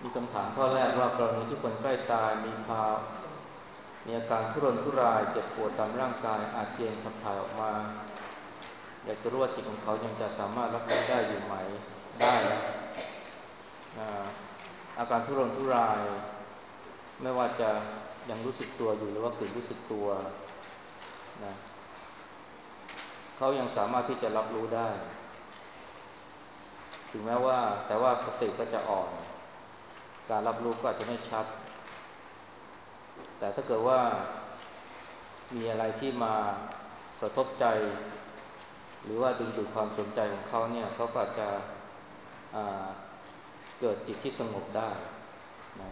มีคำถามข้อแรกว่ากรณีที่คนใกล้ตายมีอาการทุรนทุรายเจ็บปวดตามร่างกายอาเจียนขับถ่ายออกมาอยากจะรู้ว่าจิตของเขายังจะสามารถรับรู้ได้อยู่ไหมได้นะอาการทุรนทุรายไม่ว่าจะยังรู้สึกตัวอยู่หรือว่ากึ่งรู้สึกตัวนะเขายังสามารถที่จะรับรู้ได้ถึงแม้ว่าแต่ว่าสติก็จะอ่อนการรับรู้ก็อาจจะไม่ชัดแต่ถ้าเกิดว่ามีอะไรที่มากระทบใจหรือว่าดึงดูดความสนใจของเขาเนี่ยเขาก็อาจจะเกิดจิตที่สงบได้นะ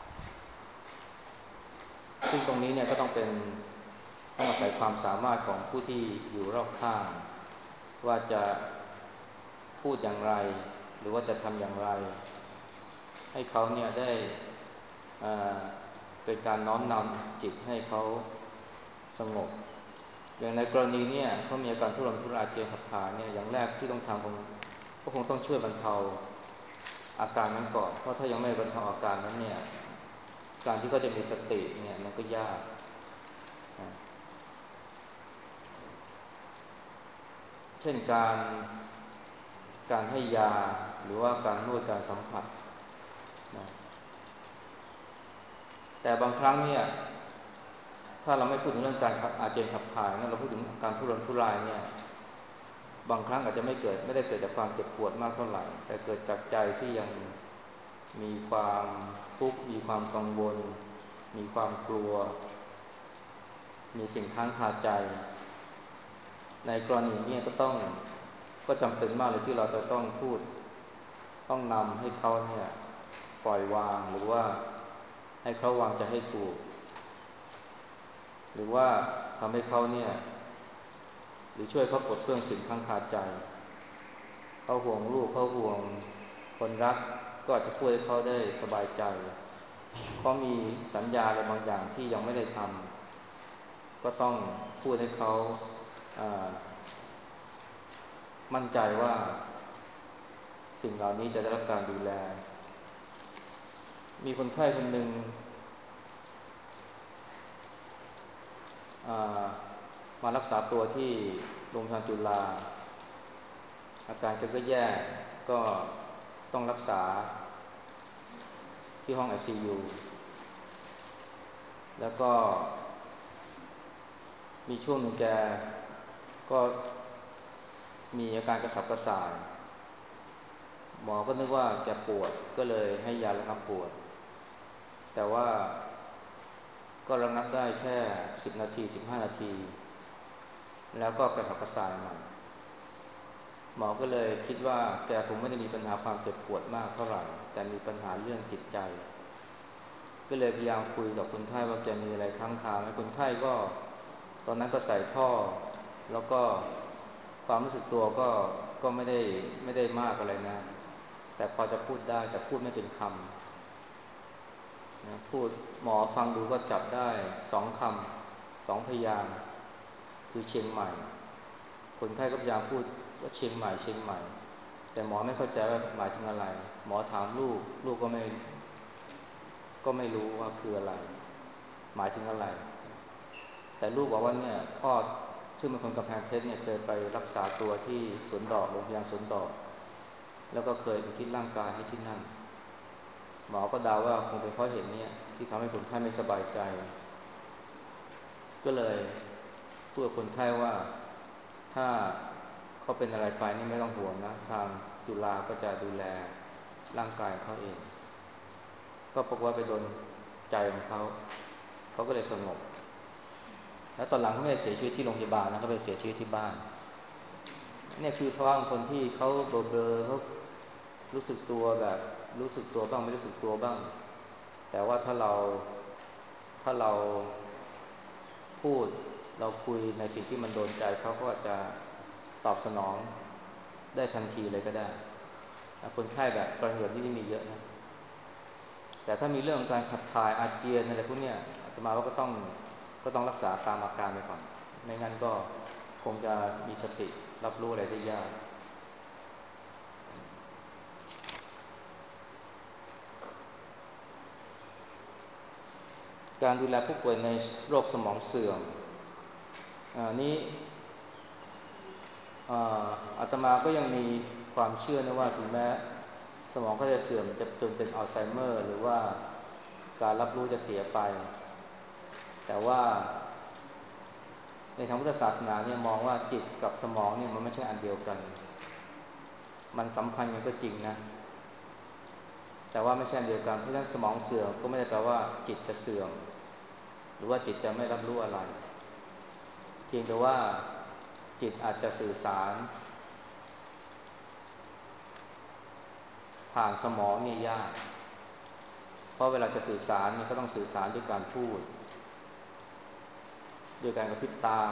ซึ่งตรงนี้เนี่ยก็ต้องอาศัยความสามารถของผู้ที่อยู่รอบข้างว่าจะพูดอย่างไรหรือว่าจะทำอย่างไรให้เขาเนี่ยได้เป็นการน้อมนำจิตให้เขาสงบอย่างในกรณีเนี่ยเขามีอาการทุรนทุรายเจียนขับถ่ายเนี่ยอย่างแรกที่ต้องทำก็คงต้องช่วยบรรเทาอาการนั้นก่อนเพราะถ้ายังไม่บรรเทาอาการนั้นเนี่ยการที่เขาจะมีสติเนี่ยมันก็ยากนะเช่นการให้ยาหรือว่าการนวดการสัมผัสนะแต่บางครั้งเนี่ยถ้าเราไม่พูดถึงเรื่องการอาเจียนขับถ่ายนะเราพูดถึงการทุรนทุรายเนี่ยบางครั้งอาจจะไม่ได้เกิดจากความเจ็บปวดมากเท่าไหร่แต่เกิดจากใจที่ยังมีความทุกข์มีความกังวลมีความกลัวมีสิ่งค้างคาใจในกรณีนี้ก็จำเป็นมากเลยที่เราจะต้องพูดต้องนำให้เขาเนี่ยปล่อยวางหรือว่าให้เขาวางใจให้ถูกหรือว่าทำให้เขาเนี่ยหรือช่วยเขาปลดเปลื้องสิ่งค้างคาใจเขาห่วงลูกเขาห่วงคนรักก็อาจจะพูดให้เขาได้สบายใจเขามีสัญญาอะไรบางอย่างที่ยังไม่ได้ทำก็ต้องพูดให้เขามั่นใจว่าสิ่งเหล่านี้จะได้รับการดูแลมีคนไข้คนหนึ่งมารักษาตัวที่โรงพยาบาลจุฬาอาการก็แย่ก็ต้องรักษาที่ห้อง ICU แล้วก็มีช่วงหนึ่งแกก็มีอาการกระสับกระส่ายหมอก็นึกว่าแกปวดก็เลยให้ยาระงับปวดแต่ว่าก็ระงับได้แค่10นาที15นาทีแล้วก็กระสับกระส่ายใหม่หมอก็เลยคิดว่าแกคงไม่ได้มีปัญหาความเจ็บปวดมากเท่าไหร่แต่มีปัญหาเรื่องจิตใจก็เลยพยายามคุยกับคนไข้ว่าแกมีอะไรค้างคาไหมคนไข้ก็ตอนนั้นก็ใส่ท่อแล้วก็ความรู้สึกตัวก็ไม่ได้มากอะไรนะแต่พอจะพูดได้แต่พูดไม่เป็นคำนะพูดหมอฟังดูก็จับได้2 คำ2 พยางค์คือเชียงใหม่คนไข้ก็พยายามพูดว่าเชียงใหม่เชียงใหม่แต่หมอไม่เข้าใจว่าหมายถึงอะไรหมอถามลูกก็ไม่รู้ว่าคืออะไรหมายถึงอะไรแต่ลูกบอกว่าเนี่ยพ่อซึ่งเป็นคนกำแพงเพชรเนี่ยเคยไปรักษาตัวที่สวนดอกโรงพยาบาลสวนดอกแล้วก็เคยอุทิศร่างกายให้ที่นั่นหมอก็เดาว่าคงเป็นเพราะเหตุนี้ที่ทำให้คนไข้ไม่สบายใจก็เลยพูดกับคนไข้ว่าถ้าเขาเป็นอะไรไปนี่ไม่ต้องห่วงนะทางจุฬาก็จะดูแลร่างกายเขาเองก็ปรากฏว่าไปโดนใจของเขาเขาก็เลยสงบแล้วตอนหลังเขาไม่ได้เสียชีวิตที่โรงพยาบาลนะเขาไปเสียชีวิตที่บ้านเนี่ยคือเพราะคนที่เขาเบลอๆเขารู้สึกตัวแบบรู้สึกตัวบ้างไม่รู้สึกตัวบ้างแต่ว่าถ้าเราพูดเราคุยในสิ่งที่มันโดนใจเขาก็จะตอบสนองได้ทันทีเลยก็ได้คนไข้แบบกรณีแบบนี้มีเยอะนะแต่ถ้ามีเรื่องการขับถ่ายอาเจียนอะไรพวกเนี้ยอาตมาว่าก็ต้องรักษาตามอาการไปก่อนไม่งั้นก็คงจะมีสติรับรู้อะไรได้ยากการดูแลผู้ป่วยในโรคสมองเสื่อมนี้อาตมาก็ยังมีความเชื่อนะว่าถึงแม้สมองก็จะเสื่อมจะจนเป็นอัลไซเมอร์หรือว่าการรับรู้จะเสียไปแต่ว่าในทางพุทธศาสนาเนี่ยมองว่าจิตกับสมองเนี่ยมันไม่ใช่อันเดียวกันมันสัมพันธ์กันก็จริงนะแต่ว่าไม่ใช่อันเดียวกันเพราะฉะนั้นสมองเสื่อมก็ไม่ได้แปลว่าจิตจะเสื่อมหรือว่าจิตจะไม่รับรู้อะไรเพียงแต่ว่าจิตอาจจะสื่อสารผ่านสมองเนี่ยยากเพราะเวลาจะสื่อสารเนี่ยก็ต้องสื่อสารด้วยการพูดด้วยการกระพริบตา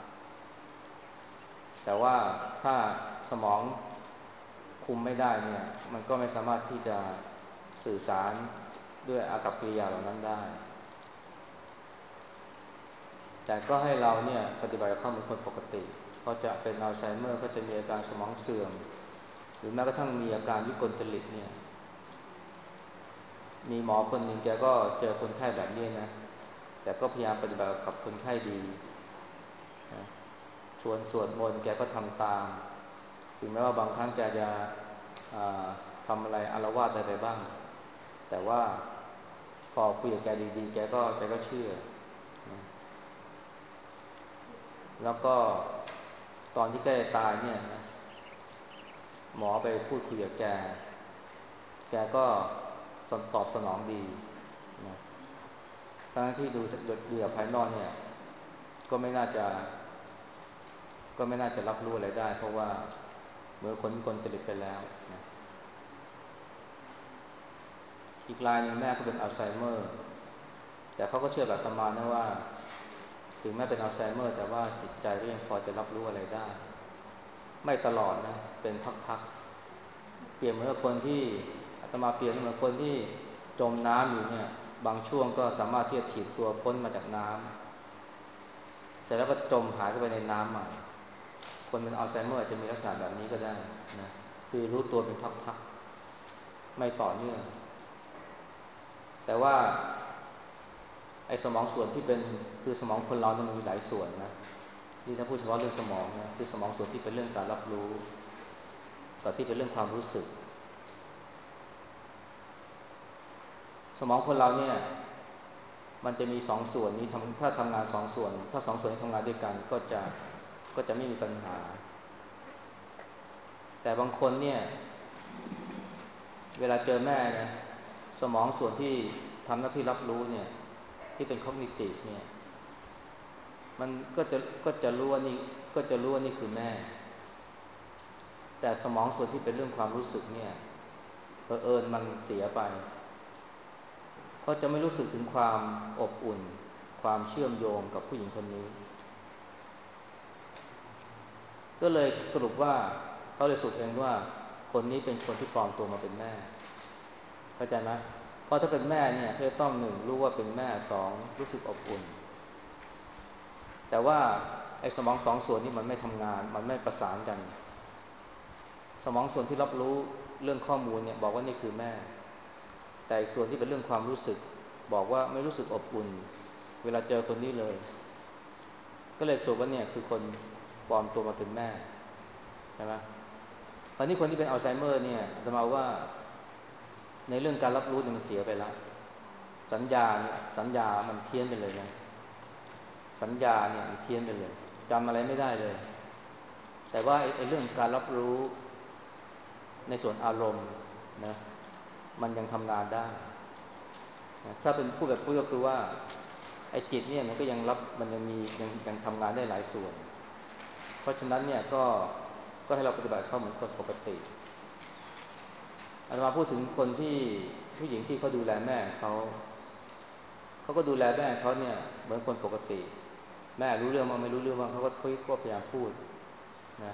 แต่ว่าถ้าสมองคุมไม่ได้เนี่ยมันก็ไม่สามารถที่จะสื่อสารด้วยอากัปกิริยาเหล่านั้นได้แต่ก็ให้เราเนี่ยปฏิบัติกับเขาเหมือนคนปกติเขาจะเป็นอัลไซเมอร์ก็จะมีอาการสมองเสื่อมหรือแม้กระทั่งมีอาการวิกลจริตเนี่ยมีหมอคนหนึ่งแกก็เจอคนไข้แบบนี้นะแต่ก็พยายามปฏิบัติกับคนไข้ดีนะชวนสวดมนต์แกก็ทำตามถึงแม้ว่าบางครั้งแกจะทำอะไรอาละวาดอะไรไปบ้างแต่ว่าพอคุยกับแกดีๆแกก็เชื่อนะแล้วก็ตอนที่แกตายเนี่ยนะหมอไปพูดคุยกับแกก็ตอบสนองดีนะทั้งที่ดูจากภายนอกเนี่ยก็ไม่น่าจะก็ไม่น่าจะรับรู้อะไรได้เพราะว่าเมื่อคนจริตไปแล้วนะอีกรายหนึ่งแม่ก็เป็นอัลไซเมอร์แต่เขาก็เชื่อแบบประมาณนะว่าถึงแม้เป็นอัลไซเมอร์แต่ว่าจิตใจก็ยังพอจะรับรู้อะไรได้ไม่ตลอดนะเป็นพักๆเปรียบเหมือนกับคนที่อาตมาเปรียบเหมือนคนที่จมน้ำอยู่เนี่ยบางช่วงก็สามารถที่จะถีบตัวพ้นมาจากน้ำเสร็จแล้วก็จมหายเข้าไปในน้ำใหม่คนเป็นอัลไซเมอร์อาจจะมีลักษณะแบบนี้ก็ได้นะคือรู้ตัวเป็นพักๆไม่ต่อเนื่องแต่ว่าไอ้สมองส่วนที่เป็นคือสมองคนเราเนี่ยมันมีหลายส่วนนะนี่ถ้าพูดเฉพาะเรื่องสมองนะคือสมองส่วนที่เป็นเรื่องการรับรู้กับที่เป็นเรื่องความรู้สึกสมองคนเราเนี่ยมันจะมีสองส่วนนี้ถ้าทำงานสองส่วนถ้าสองส่วนนี้ทำงานด้วยกันก็จะไม่มีปัญหาแต่บางคนเนี่ยเวลาเจอแม่นะสมองส่วนที่ทำหน้าที่รับรู้เนี่ยที่เป็น cognitive เนี่ยมันก็จะรู้ว่านี่ก็จะรู้ว่านี่คือแม่แต่สมองส่วนที่เป็นเรื่องความรู้สึกเนี่ยมันเสียไปเขาจะไม่รู้สึกถึงความอบอุ่นความเชื่อมโยงกับผู้หญิงคนนี้ก็เลยสรุปว่าเขาเลยสรุปเองว่าคนนี้เป็นคนที่ปลอมตัวมาเป็นแม่เข้าใจไหมเพราะถ้าเป็นแม่เนี่ยเธอต้องหนึ่งรู้ว่าเป็นแม่สองรู้สึกอบอุ่นแต่ว่าไอ้สมองสองส่วนนี้มันไม่ทำงานมันไม่ประสานกันสมองส่วนที่รับรู้เรื่องข้อมูลเนี่ยบอกว่านี่คือแม่แต่ส่วนที่เป็นเรื่องความรู้สึกบอกว่าไม่รู้สึกอบอุ่นเวลาเจอคนนี้เลยก็เลยสรุปว่าเนี่ยคือคนปลอมตัวมาเป็นแม่ใช่ไหมตอนนี้คนที่เป็นอัลไซเมอร์เนี่ยจะมาว่าในเรื่องการรับรู้เนี่ยมันเสียไปแล้วสัญญามันเพี้ยนไปเลยนะสัญญาเนี่ยมันเพี้ยนไปเลยจำอะไรไม่ได้เลยแต่ว่าไอ้เรื่องการรับรู้ในส่วนอารมณ์นะมันยังทำงานได้นะถ้าเป็นพูดแบบพูดก็คือว่าไอ้จิตเนี่ยมันก็ยังรับมันยังทำงานได้หลายส่วนเพราะฉะนั้นเนี่ยก็ให้เราปฏิบัติเข้าเหมือนคนปกติอาตมาพูดถึงคนที่ผู้หญิงที่เขาดูแลแม่เขาก็ดูแลแม่เขาเนี่ยเหมือนคนปกติแม่รู้เรื่องบ้างไม่รู้เรื่องบ้างเขาก็พยายามพูดนะ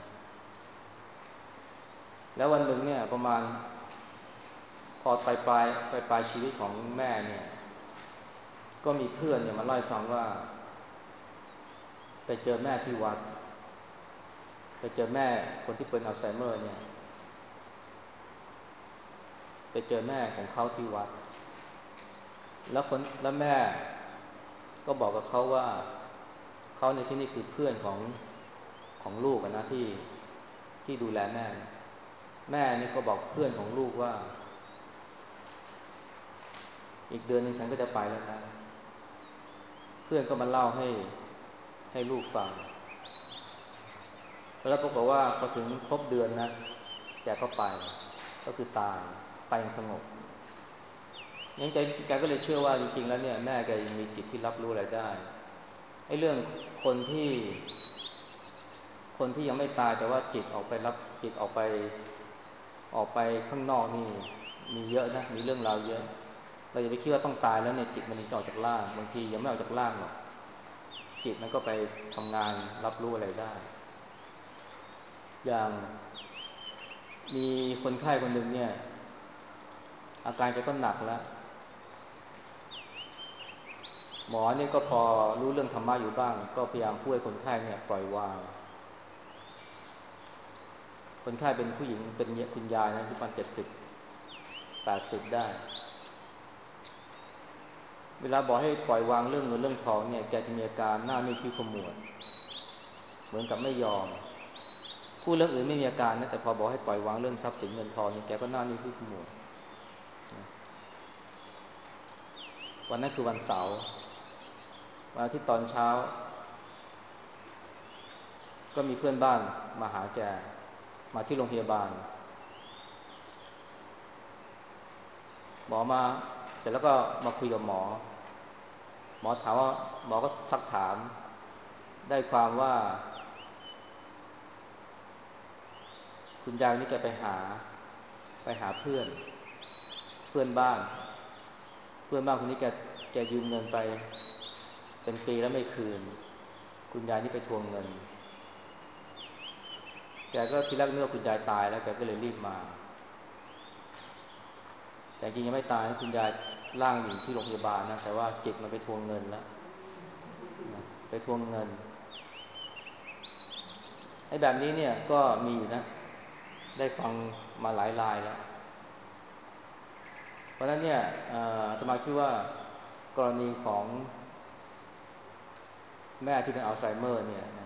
แล้ววันหนึ่งเนี่ยประมาณพอปลายชีวิตของแม่เนี่ยก็มีเพื่อนเนี่ยมาเล่าให้ฟังว่าไปเจอแม่ที่วัดไปเจอแม่คนที่เป็นอัลไซเมอร์เนี่ยไปเจอแม่ของเขาที่วัดแล้วแม่ก็บอกกับเขาว่าเขาในที่นี้คือเพื่อนของลูกนะที่ดูแลแม่แม่นี่ก็บอกเพื่อนของลูกว่าอีกเดือนหนึ่งฉันก็จะไปแล้วนะเพื่อนก็มาเล่าให้ลูกฟังแล้วปรากฏว่าพอถึงครบเดือนนะแกก็ไปก็คือตายไปอย่างสงบงั้นแกก็เลยเชื่อว่าจริงๆแล้วเนี่ยแม่แกยังมีจิตที่รับรู้อะไรได้ไอ้เรื่องคนที่คนที่ยังไม่ตายแต่ว่าจิตออกไปรับจิตออกไปข้างนอกนี่มีเยอะนะมีเรื่องราวเยอะเราอย่าไปคิดว่าต้องตายแล้วเนี่ยจิตมันถึงจะออกจากร่างบางทียังไม่ออกจากร่างหรอกจิตมันก็ไปทำงานรับรู้อะไรได้อย่างมีคนไข้คนหนึ่งเนี่ยอาการแกก็หนักแล้วหมอเนี่ยก็พอรู้เรื่องธรรมะอยู่บ้างก็พยายามพูดให้คนไข้เนี่ยปล่อยวางคนไข้เป็นผู้หญิงเป็นคุณยายนะที่ประมาณ70-80ได้เวลาบอกให้ปล่อยวางเรื่องเงินเรื่องทองเนี่ยแกจะมีอาการหน้าไม่คิ้วขมวดเหมือนกับไม่ยอมพูดเรื่องอื่นไม่มีอาการนะแต่พอบอกให้ปล่อยวางเรื่องทรัพย์สินเงินทองนี่แกก็หน้าไม่คิ้วขมวดวันนั้นคือวันเสาร์วันอาทิตย์ตอนเช้าก็มีเพื่อนบ้านมาหาแกมาที่โรงพยาบาลหมอมาเสร็จแล้วก็มาคุยกับหมอถามว่าหมอก็ซักถามได้ความว่าคุณยายนี่แกไปหาเพื่อนบ้านคนนี้แกยืมเงินไปเป็นปีแล้วไม่คืนคุณยายนี่ไปทวงเงินแกก็ทีแรกนึกว่าคุณยายตายแล้วแกก็เลยรีบมาแต่จริงยังไม่ตายนะคุณยายร่างอยู่ที่โรงพยาบาลนะแต่ว่าจิตมันไปทวงเงินแล้วนะไปทวงเงินไอ้แบบนี้เนี่ยก็มีอยู่นะได้ฟังมาหลายรายแล้วเพราะฉะนั้นเนี่ยอาตมาคิดว่ากรณีของแม่ที่เป็นอัลไซเมอร์เนี่ยนะ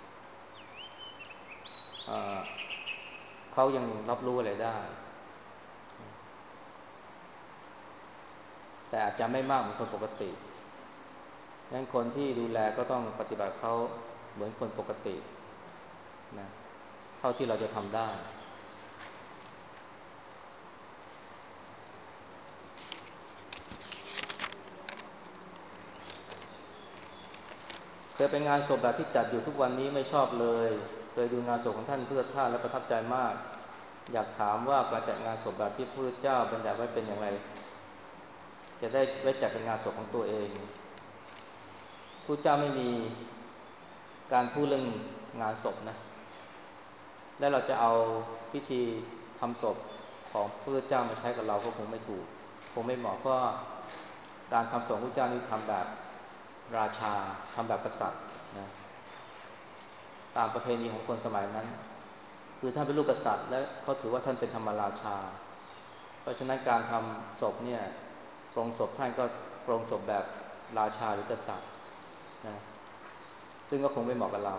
เอ่อเขายังรับรู้อะไรได้แต่อาจจะไม่มากเหมือนคนปกติงั้นคนที่ดูแลก็ต้องปฏิบัติเขาเหมือนคนปกตินะเท่าที่เราจะทำได้เคยเป็นงานศพแบบที่จัดอยู่ทุกวันนี้ไม่ชอบเลยเคยดูงานศพของท่านพุทธทาสและประทับใจมากอยากถามว่าการจัดงานศพแบบที่พระพุทธเจ้าบัญญัติไว้เป็นอย่างไรจะได้ไว้จัดเป็นงานศพของตัวเองพระเจ้าไม่มีการพูดเรื่องงานศพนะและเราจะเอาพิธีทำศพของพระพุทธเจ้ามาใช้กับเราก็คงไม่ถูกคงไม่เหมาะเพราะการทำศพพระพุทธเจ้านี่ทำแบบราชาทำแบบกษัตริย์นะตามประเพณีของคนสมัยนั้นคือท่านเป็นลูกกษัตริย์และเขาถือว่าท่านเป็นธรรมราชาเพราะฉะนั้นการทำศพเนี่ยปรงศพท่านก็ปรงศพแบบราชาหรือกษัตริย์นะซึ่งก็คงไม่เหมาะกับเรา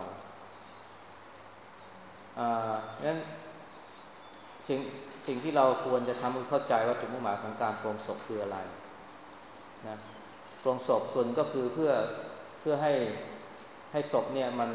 งั้นสิ่งสิ่งที่เราควรจะทำให้เข้าใจว่าจุดมุ่งหมายของการปรงศพคืออะไรนะปรงศพส่วนก็คือเพื่อให้ศพเนี่ยมัน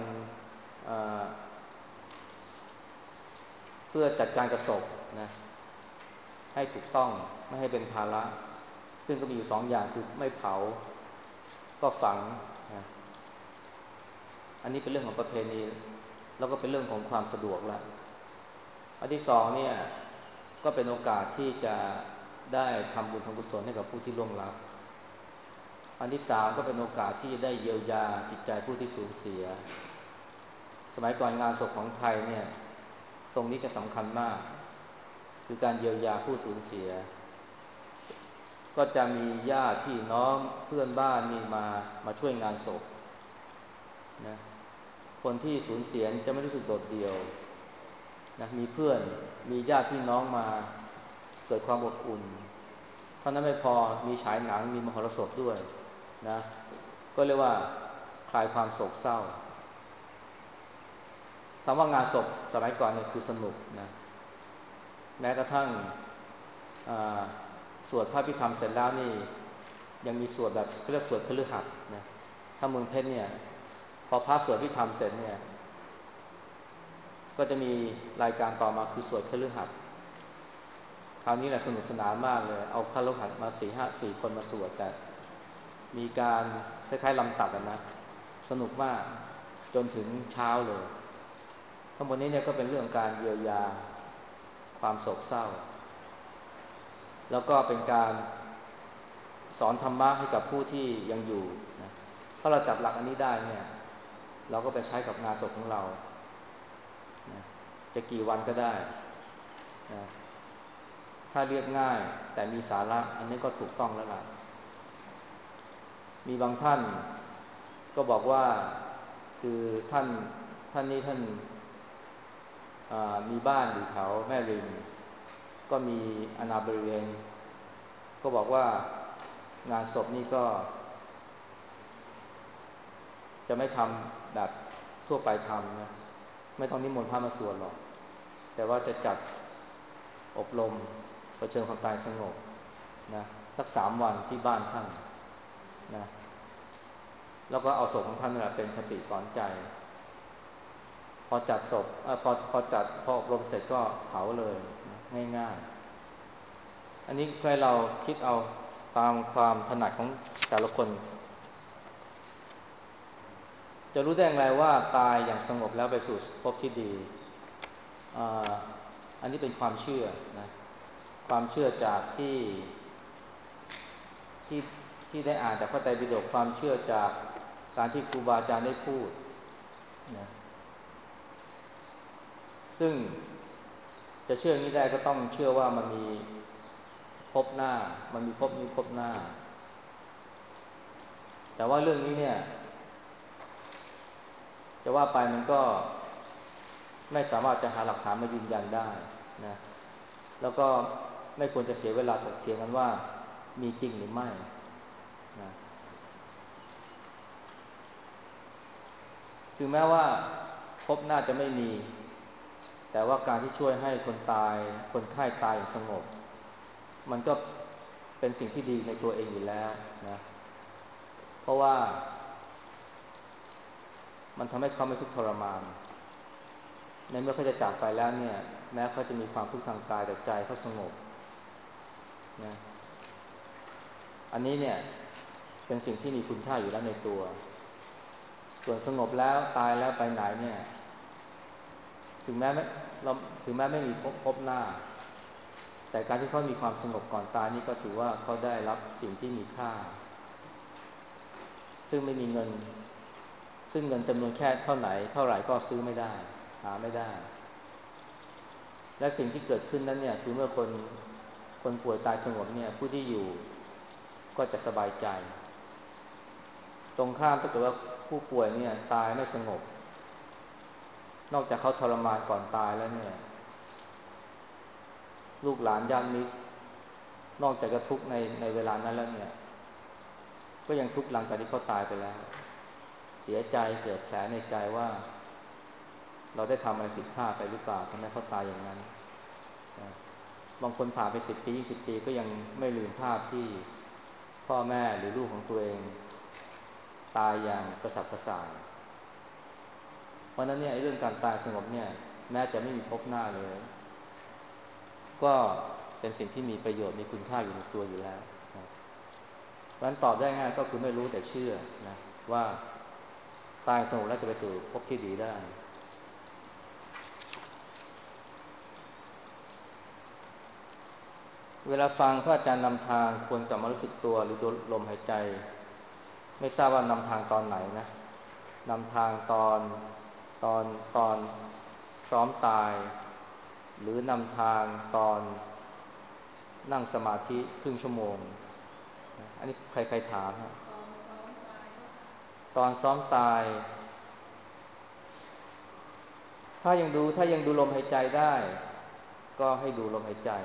เพื่อจัดการกับศพนะให้ถูกต้องไม่ให้เป็นภาระซึ่งก็มีอยู่สองอย่างคือไม่เผาก็ฝังนะอันนี้เป็นเรื่องของประเพณีแล้วก็เป็นเรื่องของความสะดวกละอันที่สองเนี่ยก็เป็นโอกาสที่จะได้ทำบุญทำกุศลให้กับผู้ที่ล่วงลับอันที่สามก็เป็นโอกาสที่จะได้เยียวยาจิตใจผู้ที่สูญเสียสมัยก่อนงานศพของไทยเนี่ยตรงนี้จะสำคัญมากคือการเยียวยาผู้สูญเสียก็จะมีญาติพี่น้องเพื่อนบ้านนี่มาช่วยงานศพนะคนที่สูญเสียจะไม่รู้สึกโดดเดี่ยวนะมีเพื่อนมีญาติพี่น้องมาเกิดความอบอุ่นเท่านั้นไม่พอมีฉายหนังมีมหรสพด้วยนะก็เรียกว่าคลายความโศกเศร้าคำว่างานศพสมัยก่อนเนี่ยคือสนุกนะแม้กระทั่งสวดพระพิธรรมเสร็จแล้วนี่ยังมีสวดแบบเรียกสวดคฤหัสถ์นะถ้าเมืองเพชรเนี่ยพอพระสวดพิธรรมเสร็จเนี่ยก็จะมีรายการต่อมาคือสวดคฤหัสถ์คราวนี้แหละสนุกสนานมากเลยเอาคฤหัสถ์มา4 คนมาสวดแต่มีการคล้ายๆลำตัดนะสนุกมากจนถึงเช้าเลยทั้งหมดนี้เนี่ยก็เป็นเรื่องการเยียวยาความโศกเศร้าแล้วก็เป็นการสอนธรรมะให้กับผู้ที่ยังอยู่นะถ้าเราจับหลักอันนี้ได้เนี่ยเราก็ไปใช้กับงานศพของเรานะจะกี่วันก็ได้นะถ้าเรียบง่ายแต่มีสาระอันนี้ก็ถูกต้องแล้วล่ะมีบางท่านก็บอกว่าคือท่านนี้ท่านมีบ้านอยู่แถวแม่ริมก็มีอาณาบริเวณก็บอกว่างานศพนี่ก็จะไม่ทำแบบทั่วไปทำนะไม่ต้องนิมนต์พระมาสวดหรอกแต่ว่าจะจัดอบรมเผชิญความตายสงบนะสัก3 วันที่บ้านท่านนะแล้วก็เอาศพของท่านเป็นคติสอนใจพอจัดศพพออบรมเสร็จก็เผาเลยนะง่ายๆอันนี้ใครเราคิดเอาตามความถนัดของแต่ละคนจะรู้ได้อย่างไรว่าตายอย่างสงบแล้วไปสู่ภพที่ดีอันนี้เป็นความเชื่อนะความเชื่อจากที่ที่ได้อ่านจากพระไตรปิฎกความเชื่อจากการที่ครูบาอาจารย์ได้พูดนะซึ่งจะเชื่ออย่างนี้ได้ก็ต้องเชื่อว่ามันมีภพหน้ามันมีภพนี้ภพหน้าแต่ว่าเรื่องนี้เนี่ยจะว่าไปมันก็ไม่สามารถจะหาหลักฐานมายืนยันได้นะแล้วก็ไม่ควรจะเสียเวลาถกเถียงกันว่ามีจริงหรือไม่นะถึงแม้ว่าภพหน้าจะไม่มีแต่ว่าการที่ช่วยให้คนไข้ตายอย่างสงบมันก็เป็นสิ่งที่ดีในตัวเองอยู่แล้วนะเพราะว่ามันทำให้เขาไม่ทุกข์ทรมานในเมื่อเขาจะจากไปแล้วเนี่ยแม้เขาจะมีความทุกข์ทางกายแต่ใจเขาสงบนะอันนี้เนี่ยเป็นสิ่งที่มีคุณค่าอยู่แล้วในตัวส่วนสงบแล้วตายแล้วไปไหนเนี่ยถึงแม้ไม่เราถึงแม้ไม่มีพบหน้าแต่การที่เขามีความสงบก่อนตายนี่ก็ถือว่าเขาได้รับสิ่งที่มีค่าซึ่งไม่มีเงินซึ่งเงินจำนวนแค่เท่าไหร่ก็ซื้อไม่ได้หาไม่ได้และสิ่งที่เกิดขึ้นนั้นเนี่ยคือเมื่อคนป่วยตายสงบเนี่ยผู้ที่อยู่ก็จะสบายใจตรงข้ามถ้าเกิดว่าผู้ป่วยเนี่ยตายไม่สงบนอกจากเขาทรมานก่อนตายแล้วเนี่ยลูกหลานญาติมิตรนอกจากจะทุกข์ในเวลานั้นแล้วเนี่ยก็ยังทุกข์หลังจากที่เขาตายไปแล้วเสียใจเกิดแผลในใจว่าเราได้ทำอะไรผิดพลาดไปหรือเปล่าทำให้เขาตายอย่างนั้นบางคนผ่านไป10 ปี20 ปีก็ยังไม่ลืมภาพที่พ่อแม่หรือลูกของตัวเองตายอย่างกระสับกระส่ายเพราะนั้นเนี่ยเรื่องการตายสงบเนี่ยแม้จะไม่มีพบหน้าเลยก็เป็นสิ่งที่มีประโยชน์มีคุณค่าอยู่ในตัวอยู่แล้วนะเพราะฉะนั้นตอบได้ง่ายก็คือไม่รู้แต่เชื่อนะว่าตายสงบแล้วจะไปสู่ภพที่ดีได้เวลาฟังพระอาจารย์นำทางควรกลับมารู้สึกตัวหรือตัวลมหายใจไม่ทราบว่านำทางตอนไหนนะนำทางตอนตอนซ้อมตายหรือนำทางตอนนั่งสมาธิครึ่ง ชั่วโมงอันนี้ใครถามฮะตอนซ้อมตายถ้ายังดูลมหายใจได้ก็ให้ดูลมหายใจ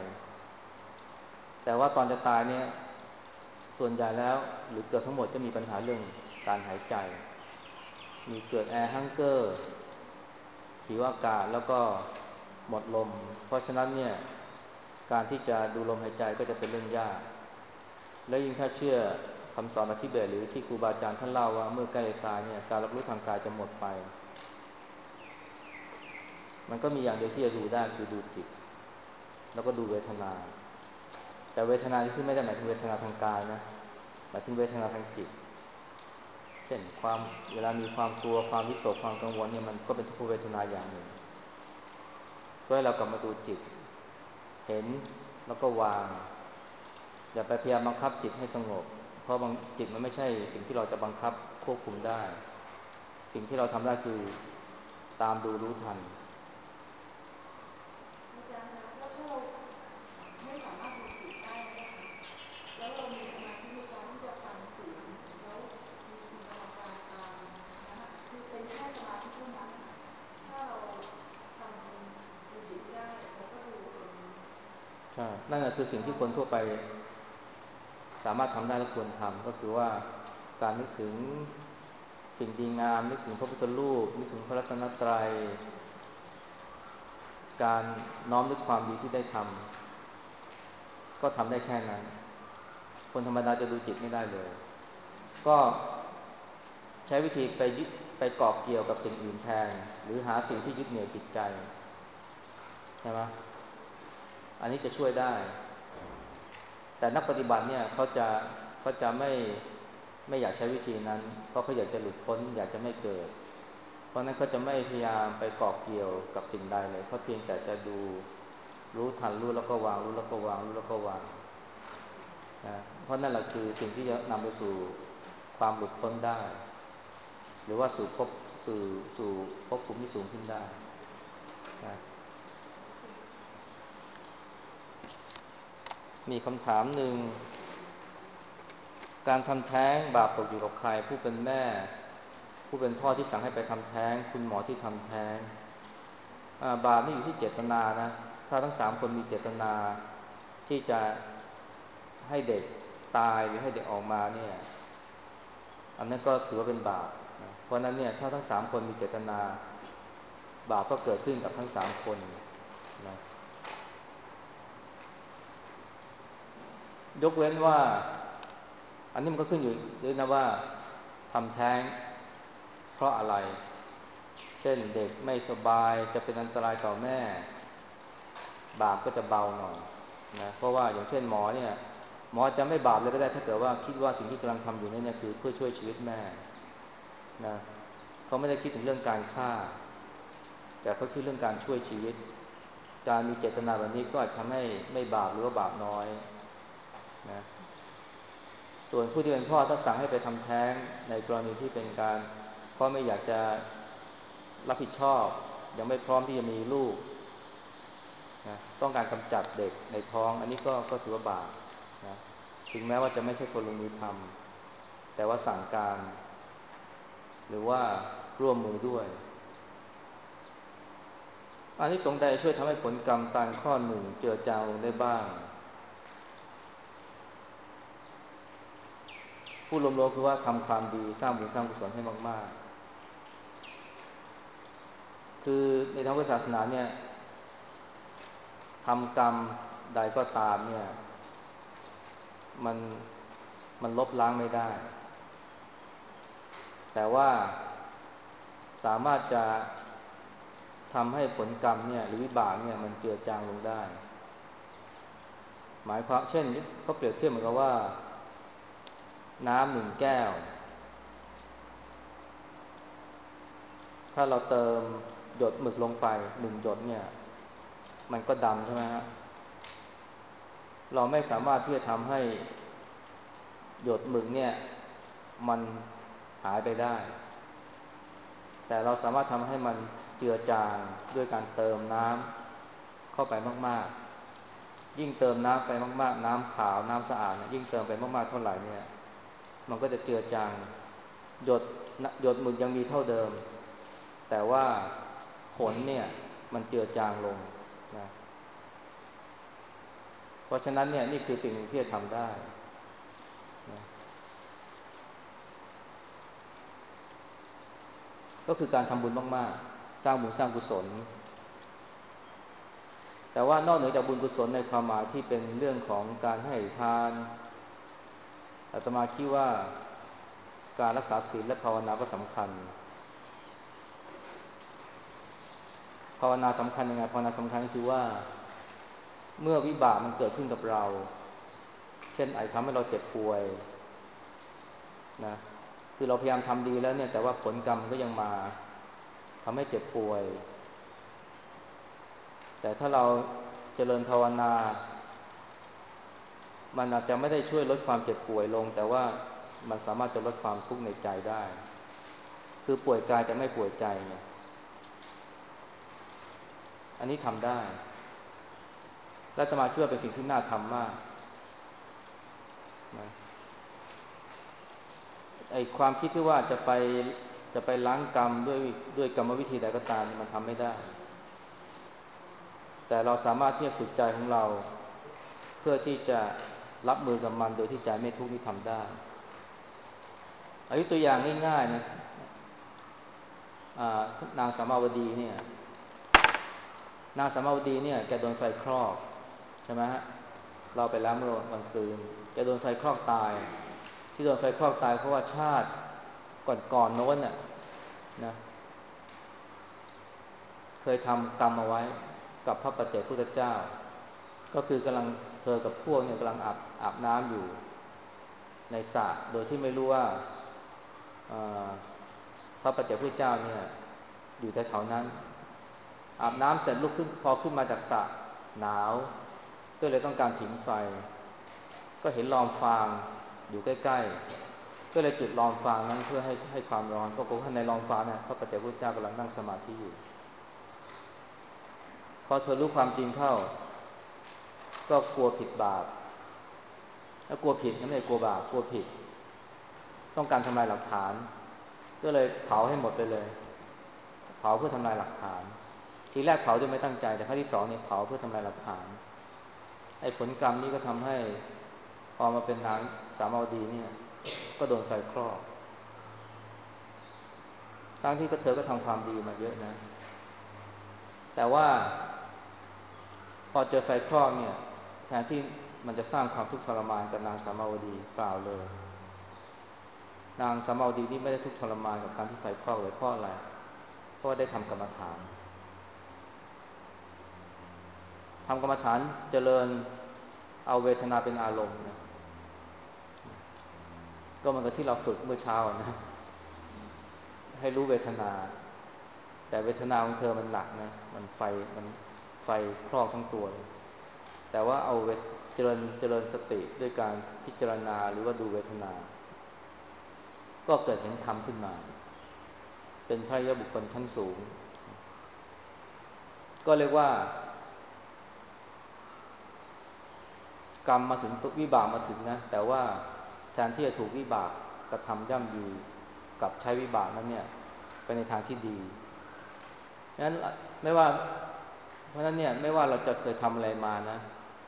แต่ว่าตอนจะตายเนี่ยส่วนใหญ่แล้วหรือเกือบทั้งหมดจะมีปัญหาเรื่องการหายใจมีเกิดแอร์ฮังเกอร์หิวอากาศแล้วก็หมดลมเพราะฉะนั้นเนี่ยการที่จะดูลมหายใจก็จะเป็นเรื่องยากและยิ่งถ้าเชื่อคำสอนอธิเบศหรือที่ครูบาอาจารย์ท่านเล่าว่าเมื่อใกล้ตายเนี่ยการรับรู้ทางกายจะหมดไปมันก็มีอย่างเดียวที่จะดูได้คือดูจิตแล้วก็ดูเวทนาแต่เวทนาที่ไม่ได้หมายถึงเวทนาทางกายนะหมายถึงเวทนาทางจิตเช่นความเวลามีความกลัวความวิตกความกังวลเนี่ยมันก็เป็นทุกขเวทนาอย่างหนึ่งเพื่อให้เรากลับมาดูจิตเห็นแล้วก็วางอย่าไปพยายามบังคับจิตให้สงบเพราะบางจิตมันไม่ใช่สิ่งที่เราจะบังคับควบคุมได้สิ่งที่เราทำได้คือตามดูรู้ทันอาจารย์คะแล้วถ้าเราไม่สามารถดูจิตได้นะคะแล้วเรามีสมาธิในการที่จะฟังเสียงแล้วมีจินตนาการตามนะคะคือเป็นแค่สมาธิเท่านั้นค่ะถ้าเราทำดูจิตได้เราก็ดูตรงนี้ใช่นั่นแหละคือสิ่งที่คนทั่วไปสามารถทำได้และควรทำก็คือว่าการนึกถึงสิ่งดีงามนึกถึงพระพุทธรูปนึกถึงพระรัตนตรัยการน้อมนึกความดีที่ได้ทำก็ทำได้แค่นั้นคนธรรมดาจะดูจิตไม่ได้เลยก็ใช้วิธีไปยึดไปเกาะเกี่ยวกับสิ่งอื่นแทนหรือหาสิ่งที่ยึดเหนี่ยวจิตใจใช่ไหมอันนี้จะช่วยได้แต่นักปฏิบัติเนี่ยเขาจะไม่อยากใช้วิธีนั้นเพราะเขาอยากจะหลุดพ้นอยากจะไม่เกิดเพราะนั้นเขาจะไม่พยายามไปเกาะเกี่ยวกับสิ่งใดเลยเขาเพียงแต่จะดูรู้ทันรู้แล้วก็วางรู้แล้วก็วางรู้แล้วก็วางนะเพราะนั่นแหละคือสิ่งที่จะนำไปสู่ความหลุดพ้นได้หรือว่าสู่สู่ภพภูมิที่สูงขึ้นได้นะมีคำถามหนึ่งการทำแท้งบาปตกอยู่กับใครผู้เป็นแม่ผู้เป็นพ่อที่สั่งให้ไปทำแท้งคุณหมอที่ทำแท้งบาปนี่อยู่ที่เจตนานะถ้าทั้งสามคนมีเจตนาที่จะให้เด็กตายหรือให้เด็กออกมาเนี่ยอันนั้นก็ถือว่าเป็นบาปนะเพราะนั้นเนี่ยถ้าทั้งสามคนมีเจตนาบาปก็เกิดขึ้นกับทั้งสามคนนะยกเว้นว่าอันนี้มันก็ขึ้นอยู่ด้วยนะว่าทำแท้งเพราะอะไรเช่นเด็กไม่สบายจะเป็นอันตรายต่อแม่บาปก็จะเบาหน่อยนะเพราะว่าอย่างเช่นหมอเนี่ยหมอจะไม่บาปเลยก็ได้ถ้าเกิดว่าคิดว่าสิ่งที่กำลังทำอยู่นี่เนี่ยคือเพื่อช่วยชีวิตแม่นะเขาไม่ได้คิดถึงเรื่องการฆ่าแต่เขาคิดเรื่องการช่วยชีวิตการมีเจตนาแบบนี้ก็อาจทำให้ไม่บาปหรือว่าบาปน้อยนะส่วนผู้ที่เป็นพ่อถ้าสั่งให้ไปทำแท้งในกรณีที่เป็นการพ่อไม่อยากจะรับผิดชอบยังไม่พร้อมที่จะมีลูกนะต้องการกำจัดเด็กในท้องอันนี้ก็ถือว่าบาปนะถึงแม้ว่าจะไม่ใช่คนลงมือทำแต่ว่าสั่งการหรือว่าร่วมมือด้วยอันนี้สงฆ์ใดช่วยทำให้ผลกรรมตามข้อหนึ่งเจือจางลงได้บ้างผู้รวมๆคือว่าทำความดีสร้างบุญสร้างกุศลให้มากๆคือในทางพุทธศาสนาเนี่ยทำกรรมใดก็ตามเนี่ยมันมันลบล้างไม่ได้แต่ว่าสามารถจะทำให้ผลกรรมเนี่ยหรือวิบากเนี่ยมันเจือจางลงได้หมายความเช่นเขาเปรียบเทียบเหมือนกับว่าน้ำหนึ่งแก้วถ้าเราเติมหยดหมึกลงไปหนึ่งหยดเนี่ยมันก็ดำใช่ไหมฮะเราไม่สามารถที่จะทำให้หยดหมึกเนี่ยมันหายไปได้แต่เราสามารถทำให้มันเจือจางด้วยการเติมน้ำเข้าไปมากๆยิ่งเติมน้ำไปมากๆน้ำขาวน้ำสะอาดยิ่งเติมไปมากๆเท่าไหร่เนี่ยมันก็จะเจือจางหยดหยดหมึกยังมีเท่าเดิมแต่ว่าผลเนี่ยมันเจือจางลงนะเพราะฉะนั้นเนี่ยนี่คือสิ่งที่จะทำได้นะก็คือการทำบุญมากๆสร้างบุญสร้างกุศลแต่ว่านอกเหนือจากบุญกุศลในความหมายที่เป็นเรื่องของการให้ทานอาตมาคิดว่าการรักษาศีลและภาวนาก็สำคัญภาวนาสำคัญยังไงภาวนาสำคัญก็คือว่าเมื่อวิบากมันเกิดขึ้นกับเราเช่นอาจทำให้เราเจ็บป่วยนะคือเราพยายามทำดีแล้วเนี่ยแต่ว่าผลกรรมก็ยังมาทำให้เจ็บป่วยแต่ถ้าเราเจริญภาวนามันอาจจะไม่ได้ช่วยลดความเจ็บป่วยลงแต่ว่ามันสามารถจะลดความทุกข์ในใจได้คือป่วยกายแต่ไม่ป่วยใจอันนี้ทำได้และอาตมาเชื่อเป็นสิ่งที่น่าทำมากนะไอ้ความคิดที่ว่าจะไปล้างกรรมด้วยกรรมวิธีใดก็ตามมันทำไม่ได้แต่เราสามารถที่จะฝึกใจของเราเพื่อที่จะรับมือกับมันโดยที่ใจไม่ทุกข์ที่ทำได้อายุตัวอย่างง่ายๆนะนางสามาวดีเนี่ยนางสามาวดีเนี่ยแกโดนไฟคลอกใช่ไหมฮะเราไปแล้วเมื่อวันซืนแกโดนไฟคลอกตายที่โดนไฟคลอกตายเพราะว่าชาติก่อนโน้นน่ะนะเคยทำกรรมเอาไว้กับพระปัจเจกพุทธเจ้าก็คือกำลังเธอกับพวกเนี่ยกำลังอาบน้ำอยู่ในสระโดยที่ไม่รู้ว่าพระปัจเจกพุทธเจ้าเนี่ยอยู่แถวๆนั้นอาบน้ำเสร็จลุกขึ้นพอขึ้นมาจากสระหนาวก็เลยต้องการผิงไฟก็เห็นลอมฟางอยู่ใกล้ๆก็เลยจุดลอมฟางนั้นเพื่อให้ความร้อนปรากฏว่าในลอมฟางเนี่ยพระปัจเจกพุทธเจ้ากำลังนั่งสมาธิอยู่พอเธอรู้ความจริงเข้าก็กลัวผิดบาปแล้วกลัวผิดไม่ใช่กลัวบาปกลัวผิดต้องการทำลายหลักฐานก็เลยเผาให้หมดไปเลยเผาเพื่อทำลายหลักฐานทีแรกเผาโดยไม่ตั้งใจแต่ครั้งที่สองเนี่ยเผาเพื่อทำลายหลักฐานไอ้ผลกรรมนี้ก็ทำให้พอมาเป็นนางสามาวดีเนี่ยก็โดนไฟคลอกทั้งที่เธอก็ทำความดีมาเยอะนะแต่ว่าพอเจอไฟคลอกเนี่ยแทนที่มันจะสร้างความทุกข์ทรมานกับนางสามาวดีเปล่าเลยนางสามาวดีนี่ไม่ได้ทุกข์ทรมานกับการที่ไฟคลอกเลยเพราะอะไรเพราะว่าได้ทำกรรมฐานเจริญเอาเวทนาเป็นอารมณ์นะก็เหมือนกับที่เราฝึกเมื่อเช้านะให้รู้เวทนาแต่เวทนาของเธอมันหนักนะมันไฟคลอกทั้งตัวเลยแต่ว่าเอาเจริญสติด้วยการพิจารณาหรือว่าดูเวทนาก็เกิดเห็นธรรมขึ้นมาเป็นพระยะบุคคลชั้นสูงก็เรียกว่ากรรมมาถึงตุวิบากมาถึงนะแต่ว่าแทนที่จะถูกวิบากกระทำย่ำยีกับใช้วิบากนั้นเนี่ยไปในทางที่ดีงั้นไม่ว่าเพราะนั้นเนี่ยไม่ว่าเราจะเคยทำอะไรมานะ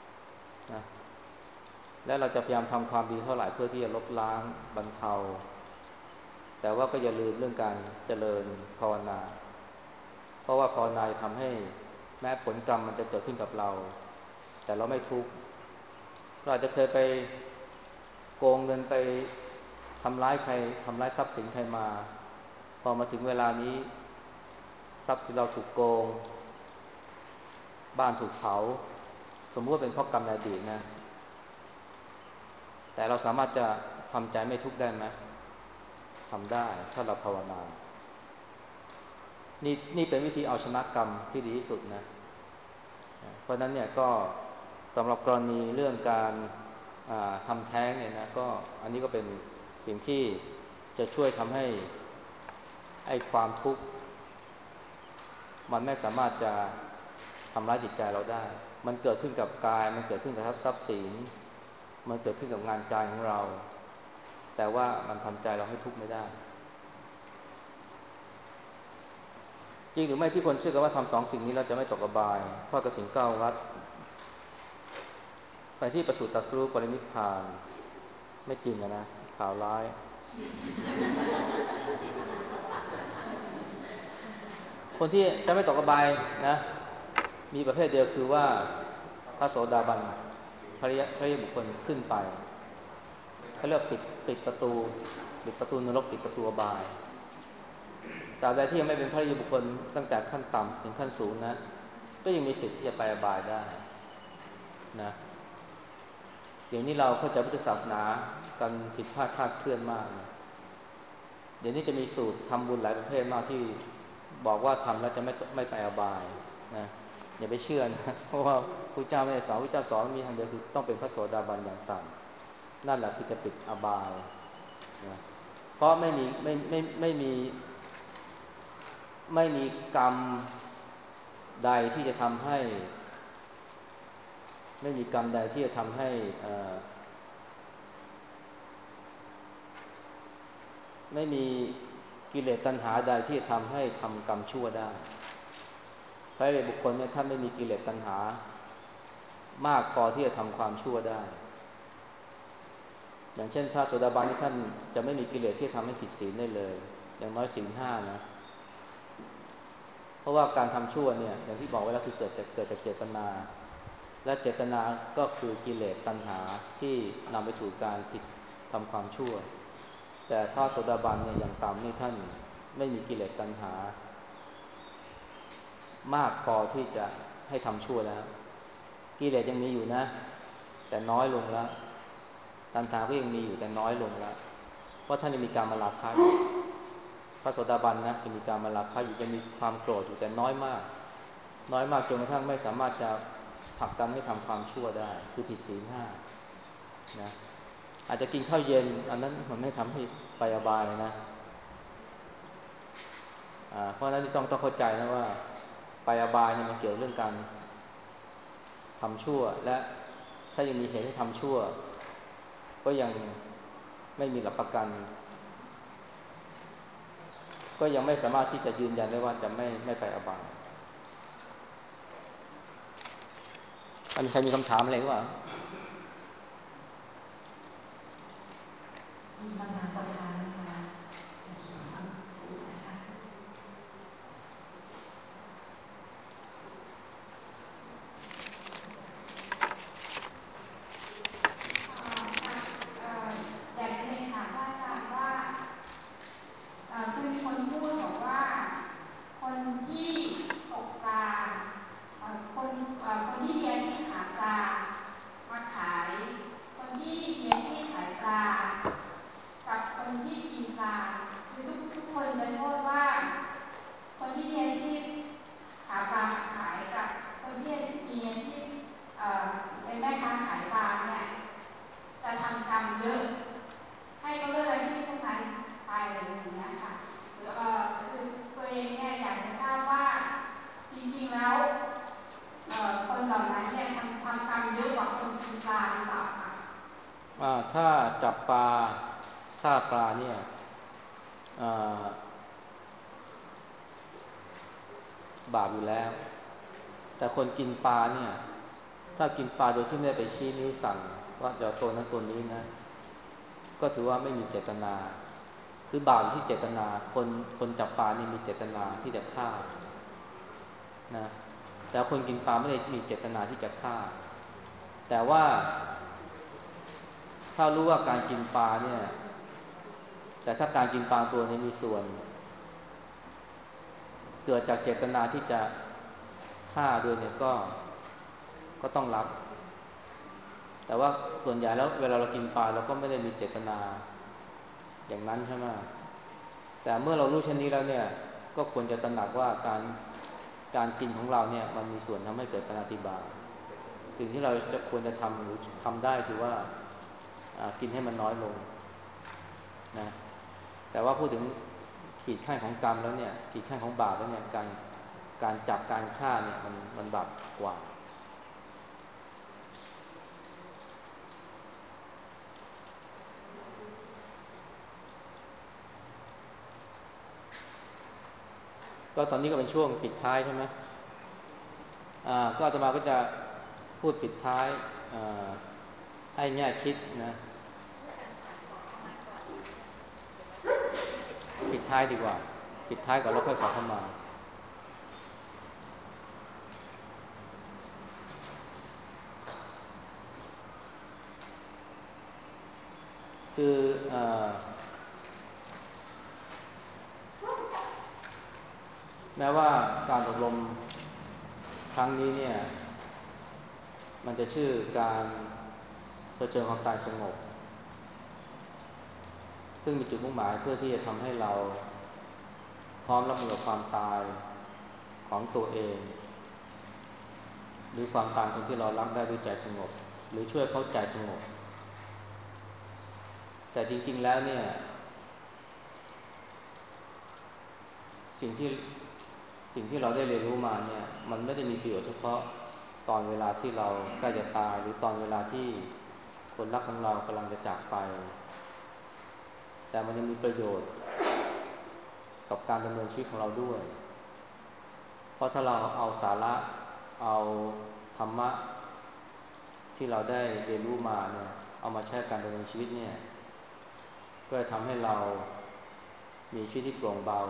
และเราจะพยายามทำความดีเท่าไหร่เพื่อที่จะลบล้างบรรเทาแต่ว่าก็อย่าลืมเรื่องการเจริญภาวนาเพราะว่าภาวนาทำให้แม้ผลกรรมมันจะเกิดขึ้นกับเราแต่เราไม่ทุกข์เราอาจจะเคยไปโกงเงินไปทำร้ายใครทำร้ายทรัพย์สินใครมาพอมาถึงเวลานี้ทรัพย์สินเราถูกโกงบ้านถูกเผาสมมติว่าเป็นเพราะกรรมในอดีตนะแต่เราสามารถจะทำใจไม่ทุกข์ได้ไหมทำได้ถ้าเราภาวนานี่เป็นวิธีเอาชนะกรรมที่ดีที่สุดนะเพราะนั้นเนี่ยก็สำหรับกรณีเรื่องการทำแท้งเนี่ยนะก็อันนี้ก็เป็นสิ่งที่จะช่วยทำให้ไอ้ความทุกข์มันไม่สามารถจะทำร้ายจิตใจเราได้มันเกิดขึ้นกับกายมันเกิดขึ้นกับทรัพย์สินมันเกิดขึ้นกับงานการของเราแต่ว่ามันทำใจเราให้ทุกข์ไม่ได้จริงหรือไม่ที่คนเชื่อกันว่าทำสองสิ่งนี้เราจะไม่ตกอบายทอดกฐิน9 วัดไปที่ประสูติตรัสรู้ปรินิพพานไม่จริงนะข่าวร้ายคนที่จะไม่ตกอบายนะมีประเภทเดียวคือว่าพระโสดาบันพระริยบุคคลขึ้นไปเขาเรียกปิดประตูนรกปิดประตูอบายตราบใดที่ยังไม่เป็นพระริยบุคคลตั้งแต่ขั้นต่ำถึงขั้นสูงนะก็ยังมีสิทธิ์ที่จะไปอบายได้นะเดี๋ยวนี้เราเข้าใจพุทธศาสนากันผิดพลาดคลาดเคลื่อนมากนะเดี๋ยวนี้จะมีสูตรทำบุญหลายประเภทมากที่บอกว่าทำแล้วจะไม่ไปอบายนะอย่าไปเชื่อนะเพราะว่าพระเจ้าไม่ได้สอนพระเจ้าสอนมีทางเดียวคือต้องเป็นพระโสดาบันอย่างต่ำนั่นแหละที่จะปิดอบายนะเพราะไม่มีกรรมใดที่จะทำให้ไม่มีกรรมใดที่จะทำให้ไม่มีกิเลสตัณหาใดที่จะทำให้ทำกรรมชั่วได้พระอริยบุคคลเนี่ยท่านไม่มีกิเลสตัณหามากพอที่จะทำความชั่วได้อย่างเช่นพระโสดาบันที่ท่านจะไม่มีกิเลสที่จะทำให้ผิดศีลได้เลยอย่างน้อยศีลห้านะเพราะว่าการทำชั่วเนี่ยอย่างที่บอกไว้แล้วคือเกิดจากเจตนาและเจตนาก็คือกิเลสตัณหาที่นำไปสู่การผิดทำความชั่วแต่พระโสดาบันเนี่ยอย่างต่ำนี่ท่านไม่มีกิเลสตัณหามากพอที่จะให้ทำชั่วแล้วกิเลสยังมีอยู่นะแต่น้อยลงแล้วตัณหาก็ยังมีอยู่แต่น้อยลงแล้วเพราะท่านยังมีการมาราคะอยู่พระโสดาบันนะจะมีการมาราคะอยู่จะมีความโกรธอยู่แต่น้อยมากจนกระทั่งไม่สามารถจะผลักดันให้ทำความชั่วได้คือผิดศีลห้านะอาจจะกินข้าวเย็นอันนั้นมันไม่ทำให้ไปอบายนะเพราะฉะนั้นต้องเข้าใจนะว่าไปอบายเนี่ยมันเกี่ยวเรื่องการทำชั่วและถ้ายังมีเหตุให้ทำชั่วก็ยังไม่มีหลักประกันก็ยังไม่สามารถที่จะยืนยันได้ว่าจะไม่ไปอบายอันนี้ใครมีคำถามอะไรวะมีคำถามประธานนะคะนะคะอยากจะเรียนถามพระอาจารย์ว่าคือมีคนพูดบอกว่าคนที่ตกปลาคนที่เลี้ยงชีพหาปลามาขายคนที่เลี้ยงชีพขายปลากับคนที่กินปลาคือทุกคนจะโทษว่าคนที่เลี้ยงชีพหาปลามาขายกับคนที่เลี้ยงชีพเป็นแม่ค้าขายปลาเนี่ยจะทำกรรมเยอะให้เขาเลิกอาชีพพวกนั้นไปอะไรอย่างเงี้ยค่ะคือตัวเองเนี่ยอยากจะทราบว่าจริงๆแล้วคนเหล่านั้นเนี่ยทำกรรมเยอะกว่าคนกินปลาหรือเปล่าคะถ้าจับปลาฆ่าปลาเนี่ยบาปอยู่แล้วแต่คนกินปลาเนี่ยถ้ากินปลาโดยที่ไม่ได้ไปชี้นิ้วสั่งว่าจะตัวนั้นตัวนี้นะก็ถือว่าไม่มีเจตนาคือบาปที่เจตนาคนจับปลานี่มีเจตนาที่จะฆ่านะแต่คนกินปลาไม่ได้มีเจตนาที่จะฆ่าแต่ว่าถ้ารู้ว่าการกินปลาเนี่ยแต่ถ้าการกินปลาตัวนี้มีส่วนเกิดจากเจตนาที่จะฆ่าด้วยเนี่ยก็ต้องรับแต่ว่าส่วนใหญ่แล้วเวลาเรากินปลาเราก็ไม่ได้มีเจตนาอย่างนั้นใช่ไหมแต่เมื่อเรารู้เช่นนี้แล้วเนี่ยก็ควรจะตระหนักว่าการกินของเราเนี่ยมันมีส่วนทำให้เกิดปาฏิบาตสิ่งที่เราจะควรจะทำหรือทำได้คือว่ากินให้มันน้อยลงนะแต่ว่าพูดถึงขีดขั้นของกรรมแล้วเนี่ยขีดขั้นของบาปแล้วเนี่ยการจับการฆ่าเนี่ยมันบาปกว่าก็ตอนนี้ก็เป็นช่วงปิดท้ายใช่ไหมก็อาตมาก็จะพูดปิดท้ายให้แง่คิดนะปิดท้ายดีกว่าปิดท้ายก่อนแล้วค่อยขอเข้ามาคือแม้ว่าการอบรมครั้งนี้เนี่ยมันจะชื่อการเผชิญความตายสงบซึ่งมีจุดมุ่งหมายเพื่อที่จะทำให้เราพร้อมรับมือกับความตายของตัวเองหรือความตายคนที่เรารักได้ด้วยใจสงบหรือช่วยเขาใจสงบแต่จริงๆแล้วเนี่ยสิ่งที่เราได้เรียนรู้มาเนี่ยมันไม่ได้มีประโยชน์เฉพาะตอนเวลาที่เราใกล้จะตายหรือตอนเวลาที่คนรักของเรากำลังจะจากไปแต่มันยังมีประโยชน์กับการดำเนินชีวิตของเราด้วยเพราะถ้าเราเอาสาระเอาธรรมะที่เราได้เรียนรู้มาเนี่ยเอามาใช้การดำเนินชีวิตเนี่ยก็จะทำให้เรามีชีวิตที่โปร่งเบา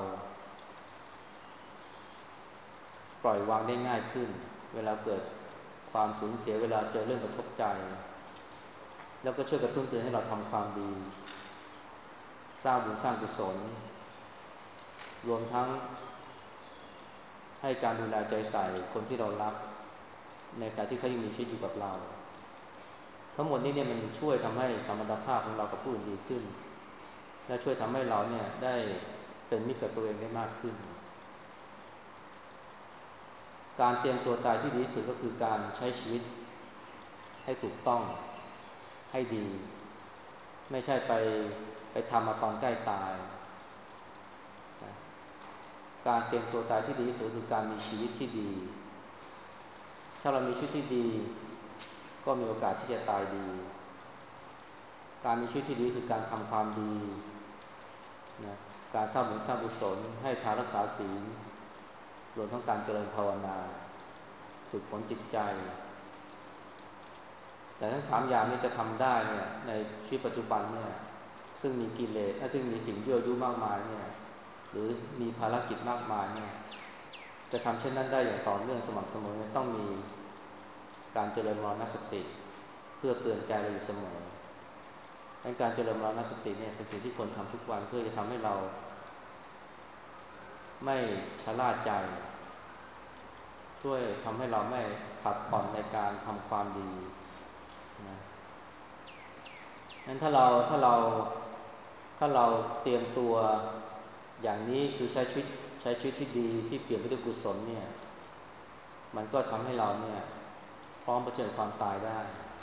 ปล่อยวางได้ง่ายขึ้นเวลาเกิดความสูญเสียเวลาเจอเรื่องกระทบใจแล้วก็ช่วยกระตุ้นเตือนให้เราทำความดีสร้างบุญสร้างกุศลรวมทั้งให้การดูแลใจใส่คนที่เรารักในการที่เขายังมีชีวิตอยู่กับเราทั้งหมดนี้เนี่ยมันช่วยทำให้สมรรถภาพของเรากับผู้อื่นดีขึ้นและช่วยทำให้เราเนี่ยได้เป็นมิตรกับตัวเองได้มากขึ้นการเตรียมตัวตายที่ดีที่สุดก็คือการใช้ชีวิตให้ถูกต้องให้ดีไม่ใช่ไปทำมาตอนใกล้ตายการเตรียมตัวตายที่ดีที่สุดคือการมีชีวิตที่ดีถ้าเรามีชีวิตที่ดีก็มีโอกาสที่จะตายดีการมีชีวิตที่ดีคือการทำความดีนะการสร้างบุญสร้างกุศลให้ทานรักษาศีลรวมทั้งการเจริญภาวนาฝึกฝนจิตใจแต่ทั้งสามอย่างนี้จะทำได้เนี่ยในชีวิตปัจจุบันเนี่ยซึ่งมีกิเลสซึ่งมีสิ่งยั่วยุมากมายเนี่ยหรือมีภารกิจมากมายเนี่ยจะทำเช่นนั้นได้อย่างต่อเนื่องสม่ำเสมอต้องมีการเจริญมรณสติเพื่อเตือนใจเราอยู่เสมอการเจริญมรณสติเนี่ยเป็นสิ่งที่ควรทำทุกวันเพื่อจะทำให้เราไม่ชะล่าใจช่วยทำให้เราไม่ผัดผ่อนในการทำความดีนะงั้นถ้าเราเตรียมตัวอย่างนี้คือใช้ชีวิตที่ดีที่เปลี่ยนไปด้วยกุศลเนี่ยมันก็ทำให้เราเนี่ยพร้อมเผชิญความตายได้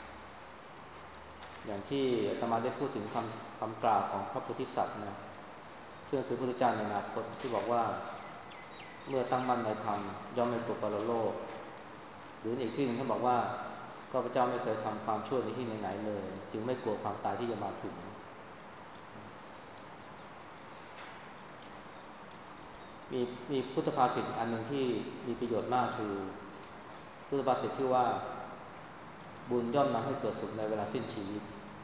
อย่างที่อาตมาได้พูดถึงคำกล่าวของพระโพธิสัตว์นะซึ่งคือพระพุทธเจ้าในอนาคตที่บอกว่าเมื่อตั้งมั่นในธรรมย่อมไม่ตกปรโลกหรืออีกที่หนึ่งท่านบอกว่าข้าพเจ้าไม่เคยทำความชั่วในที่ไหนๆเลยจึงไม่กลัวความตายที่จะมาถึงมีพุทธภาษิตอันหนึ่งที่มีประโยชน์มากคือพุทธภาษิตที่ว่าบุญย่อมนำให้เกิดสุขในเวลาสิ้นชีวิต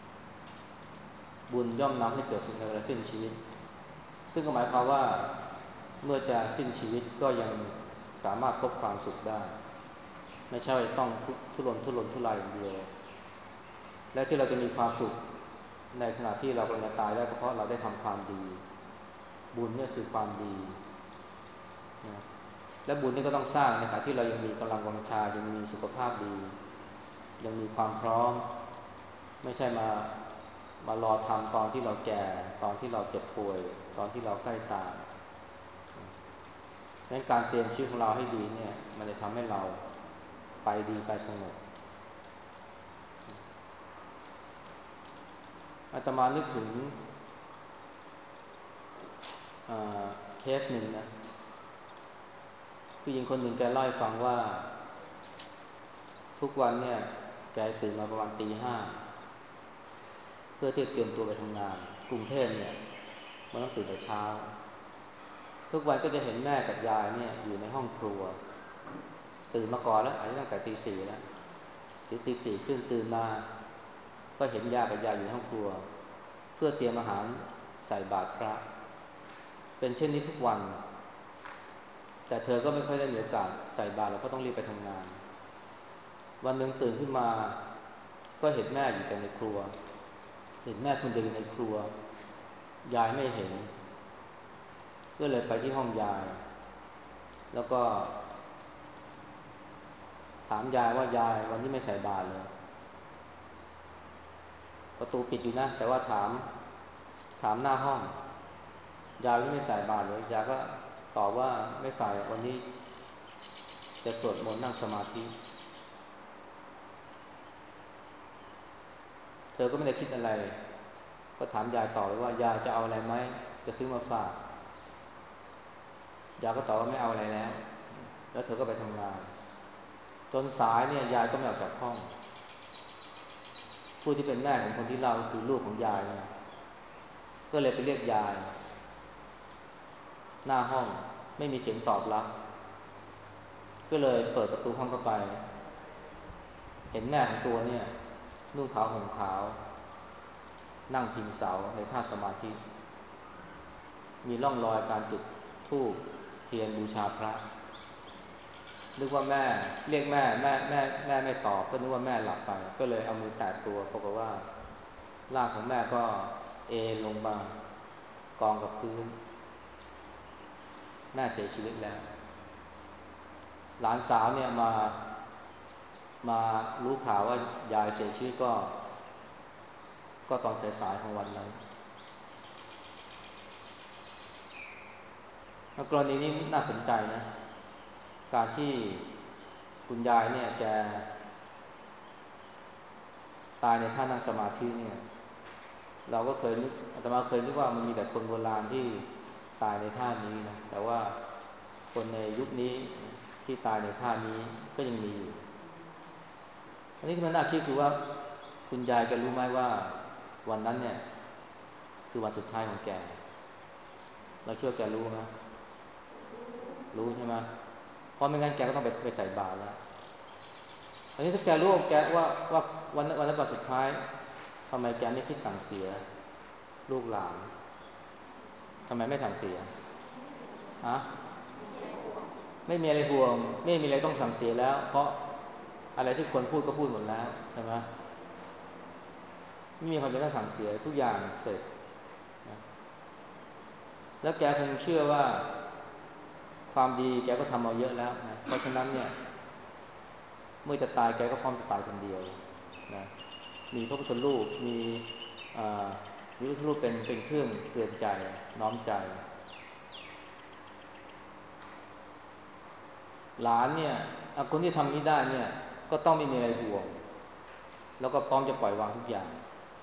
บุญย่อมนำให้เกิดสุขในเวลาสิ้นชีวิตซึ่งก็หมายความว่าเมื่อจะสิ้นชีวิตก็ยังสามารถพบความสุขได้ไม่ใช่ต้องทุรนทุรายอย่างเดียวและที่เราจะมีความสุขในขณะที่เรากำลังจะตายได้ก็เพราะเราได้ทำความดีบุญเนี่ยคือความดีนะและบุญนี่ก็ต้องสร้างในขณะที่เรายังมีกำลังวังชายังมีสุขภาพดียังมีความพร้อมไม่ใช่มารอทำตอนที่เราแก่ตอนที่เราเจ็บป่วยตอนที่เราใกล้ตายดังนั้นการเตรียมชีวิตของเราให้ดีเนี่ยมันจะทำให้เราไปดีไปสงบอาตมานึกถึงเคสหนึ่งนะผู้หญิงคนหนึ่งแกเล่าให้ฟังว่าทุกวันเนี่ยแกตื่นมาประมาณตี 5เพื่อที่จะเตรียมตัวไปทำงานกรุงเทพเนี่ยมันต้องตื่นแต่เช้าทุกวันก็จะเห็นแม่กับยายเนี่ยอยู่ในห้องครัวตื่นมาก่อนแล้วอาจจะตั้งแต่ตี 4แล้วหรือตี 4ครึ่งตื่นมาก็เห็นย่ากับยายอยู่ในห้องครัวเพื่อเตรียมอาหารใส่บาตรพระเป็นเช่นนี้ทุกวันแต่เธอก็ไม่ค่อยได้มีโอกาสใส่บาตรแล้วก็ต้องรีบไปทำงานวันหนึ่งตื่นขึ้นมาก็เห็นแม่อยู่แต่ในครัวเห็นแม่คนเดียวอยู่ในครัวยายไม่เห็นก็เลยไปที่ห้องยายแล้วก็ถามยายว่ายายวันนี้ไม่ใส่บาตรเลยประตูปิดอยู่นะแต่ว่าถามหน้าห้องยายไม่ใส่บาตรเลยยายก็ตอบว่าไม่ใส่วันนี้จะสวดมนต์นั่งสมาธิเธอก็ไม่ได้คิดอะไรก็ถามยายต่อว่ายายจะเอาอะไรไหมจะซื้อมาฝากยายก็ตอบว่าไม่เอาอะไรแล้วเธอก็ไปทำงานจนสายเนี่ยยายก็ไม่ออกจากห้องผู้ที่เป็นแม่ของคนที่เล่าก็คือลูกของยายเนี่ยก็เลยไปเรียกยายหน้าห้องไม่มีเสียงตอบรับก็เลยเปิดประตูห้องเข้าไปเห็นแม่ของตัวเนี่ยนุ่งขาวห่มขาวนั่งพิงเสาในท่าสมาธิมีร่องรอยการจุดธูปเทียนบูชาพระนึกว่าแม่เรียกแม่ไม่ตอบก็นึกว่าแม่หลับไปก็เลยเอามือแตะตัวปรากฏว่าร่างของแม่ก็เอนลงมากองกับพื้นแม่เสียชีวิตแล้วหลานสาวเนี่ยมารู้ข่าวว่ายายเสียชีวิตก็ตอนสายๆของวันนั้นกรณีนี้น่าสนใจนะการที่คุณยายเนี่ยแกตายในท่านั่งสมาธิเนี่ยเราก็เคยนึกอาตมาเคยนึกว่ามันมีแต่คนโบราณที่ตายในท่านี้นะแต่ว่าคนในยุคนี้ที่ตายในท่านี้ก็ยังมีอยู่อันนี้ที่มันน่าคิดคือว่าคุณยายแกรู้ไหมว่าวันนั้นเนี่ยคือวันสุดท้ายของแกเราเชื่อแกรู้ไหมรู้ใช่ไหมเพราะไม่งั้นแกก็ต้องไปใส่บาตรแล้วอันนี้ถ้าแกรู้แกว่าวันนั้นวันสุดท้ายทำไมแกไม่คิดสั่งเสียลูกหลานทำไมไม่สั่งเสียฮะไม่มีอะไรห่วงไม่มีอะไรต้องสั่งเสียแล้วเพราะอะไรที่ควรพูดก็พูดหมดแล้วใช่ไหมไม่มีความจำเป็นต้องสั่งเสียทุกอย่างเสร็จนะแล้วแกคงเชื่อว่าความดีแกก็ทำมาเยอะแล้วนะเพราะฉะนั้นเนี่ยเมื่อจะตายแกก็พร้อมจะตายคนเดียวนะมีพระพุทธรูปอ่ามีพระพุทธรูปเป็นเครื่องเตือนใจน้อมใจหลานเนี่ยคนที่ทำนี้ได้เนี่ยก็ต้องไม่มีอะไรห่วงแล้วก็พร้อมจะปล่อยวางทุกอย่าง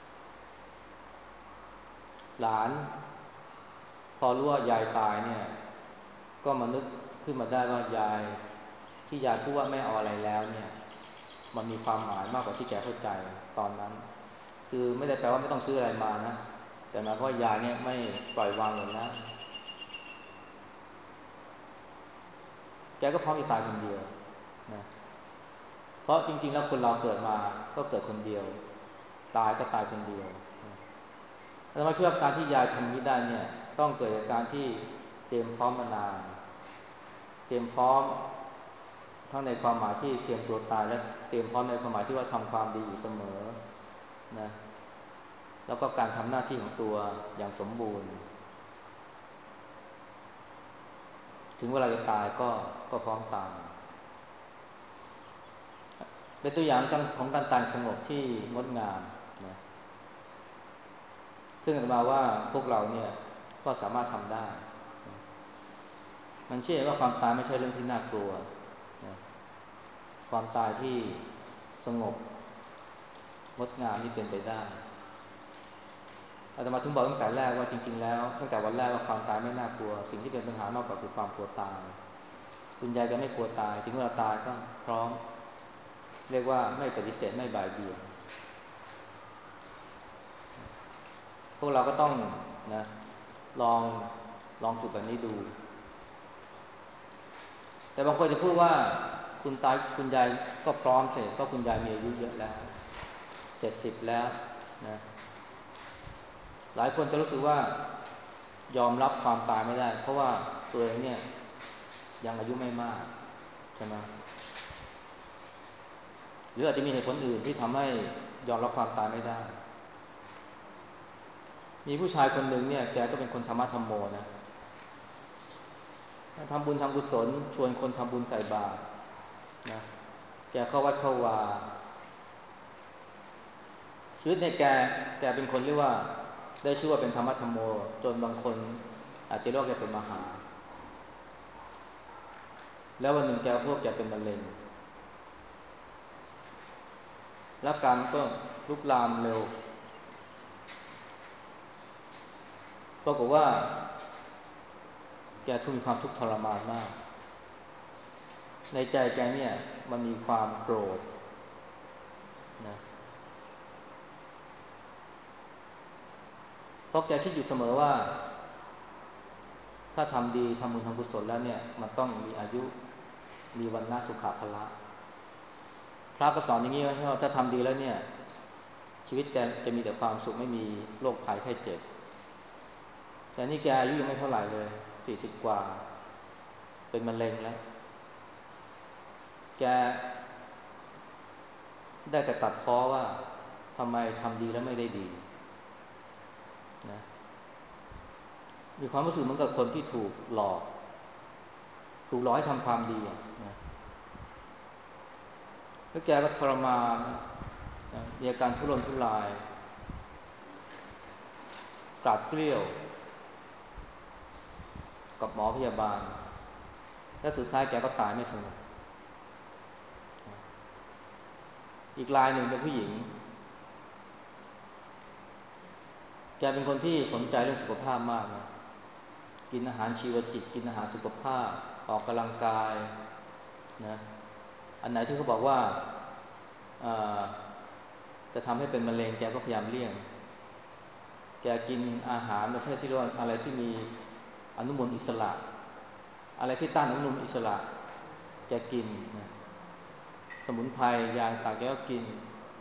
หลานพอรู้ว่ายายตายเนี่ยก็มานึกขึ้นมาได้ว่ายายที่ยายพูดว่าไม่เอาอะไรแล้วเนี่ยมันมีความหมายมากกว่าที่แกเข้าใจตอนนั้นคือไม่ได้แปลว่าไม่ต้องซื้ออะไรมานะแต่หมายความว่ายายเนี่ยไม่ปล่อยวางหมดแล้วแกก็พร้อมจะตายคนเดียวนะเพราะจริงๆแล้วคนเราเกิดมาก็เกิดคนเดียวตายก็ตายคนเดียวแล้วมาเชื่อการที่ยายทำนี้ได้เนี่ยต้องเกิดจากการที่เตรียมพร้อมมานานเตรียมพร้อมทั้งในความหมายที่เตรียมตัวตายและเตรียมพร้อมในความหมายที่ว่าทำความดีอยู่เสมอนะแล้วก็การทำหน้าที่ของตัวอย่างสมบูรณ์ถึงเวลาจะตายก็พร้อมตายเป็นตัวอย่างของการตายสงบที่งดงามนะซึ่งอาตมาว่าพวกเราเนี่ยก็สามารถทำได้มันเชื่อว่าความตายไม่ใช่เรื่องที่น่ากลัวนะความตายที่สงบงดงามนี่เป็นไปได้อาตมาถึงบอกตั้งแต่แรกว่าจริงๆแล้วตั้งแต่วันแรกว่าความตายไม่น่ากลัวสิ่งที่เป็นปัญหามากกว่าคือความกลัวตายคุณยายก็ไม่กลัวตายถึงเวลาตายก็พร้อมเรียกว่าไม่ปฏิเสธไม่บ่ายเบี่ยงพวกเราก็ต้องนะลองลองฝึกแบบนี้ดูแต่บางคนจะพูดว่าคุณยายก็พร้อมเสร็จก็คุณยายมีอายุเยอะแล้ว70แล้วนะหลายคนจะรู้สึกว่ายอมรับความตายไม่ได้เพราะว่าตัวเองเนี่ยยังอายุไม่มากใช่ไหมหรืออาจจะมีเหตุผลอื่นที่ทำให้ยอมรับความตายไม่ได้มีผู้ชายคนหนึ่งเนี่ยแกก็เป็นคนธรรมะธรรมโมนะทำบุญทำกุศลชวนคนทำบุญใส่บาตรนะแกเข้าวัดเข้าวาชีวิตในแกเป็นคนเรียกว่าได้ชื่อว่าเป็นธรรมะธรรมโมจนบางคนอาจจะเรียกว่าแกเป็นมหาแล้ววันหนึ่งแกพวกแกเป็นมะเร็งแล้วการก็ลุกลามเร็วปรากฏว่าแกทุกข์มีความทุกข์ทรมานมากในใจแกเนี่ยมันมีความโกรธนะเพราะแกคิดอยู่เสมอว่าถ้าทำดีทำบุญทำกุศลแล้วเนี่ยมันต้องมีอายุมีวรรณะสุขภละพระก็สอนอย่างนี้ว่าถ้าทำดีแล้วเนี่ยชีวิตแกจะมีแต่ความสุขไม่มีโรคภัยไข้เจ็บแต่นี่แกอายุยังไม่เท่าไหร่เลย40กว่าเป็นมะเร็งแล้วแกได้แต่ตัดพ้อว่าทำไมทำดีแล้วไม่ได้ดีนะมีความรู้สึกเหมือนกับคนที่ถูกหลอกให้ทำความดีนะแล้วแกก็ทรมานนะมีอาการทุรนทุรายกราดเกลี้ยวกับหมอพยาบาลและสุดท้ายแกก็ตายไม่สงบอีกรายหนึ่งเป็นผู้หญิงแกเป็นคนที่สนใจเรื่องสุขภาพมากนะกินอาหารชีวจิตกินอาหารสุขภาพออกกำลังกายนะอันไหนที่เขาบอกว่าจะทำให้เป็นมะเร็งแกก็พยายามเลี่ยงแกกินอาหารประเภทที่เรียกว่าอะไรที่มีอนุมูลอิสระอะไรที่ต้านอนุมูลอิสระแกกินนะสมุนไพรยาต่างแกก็กิน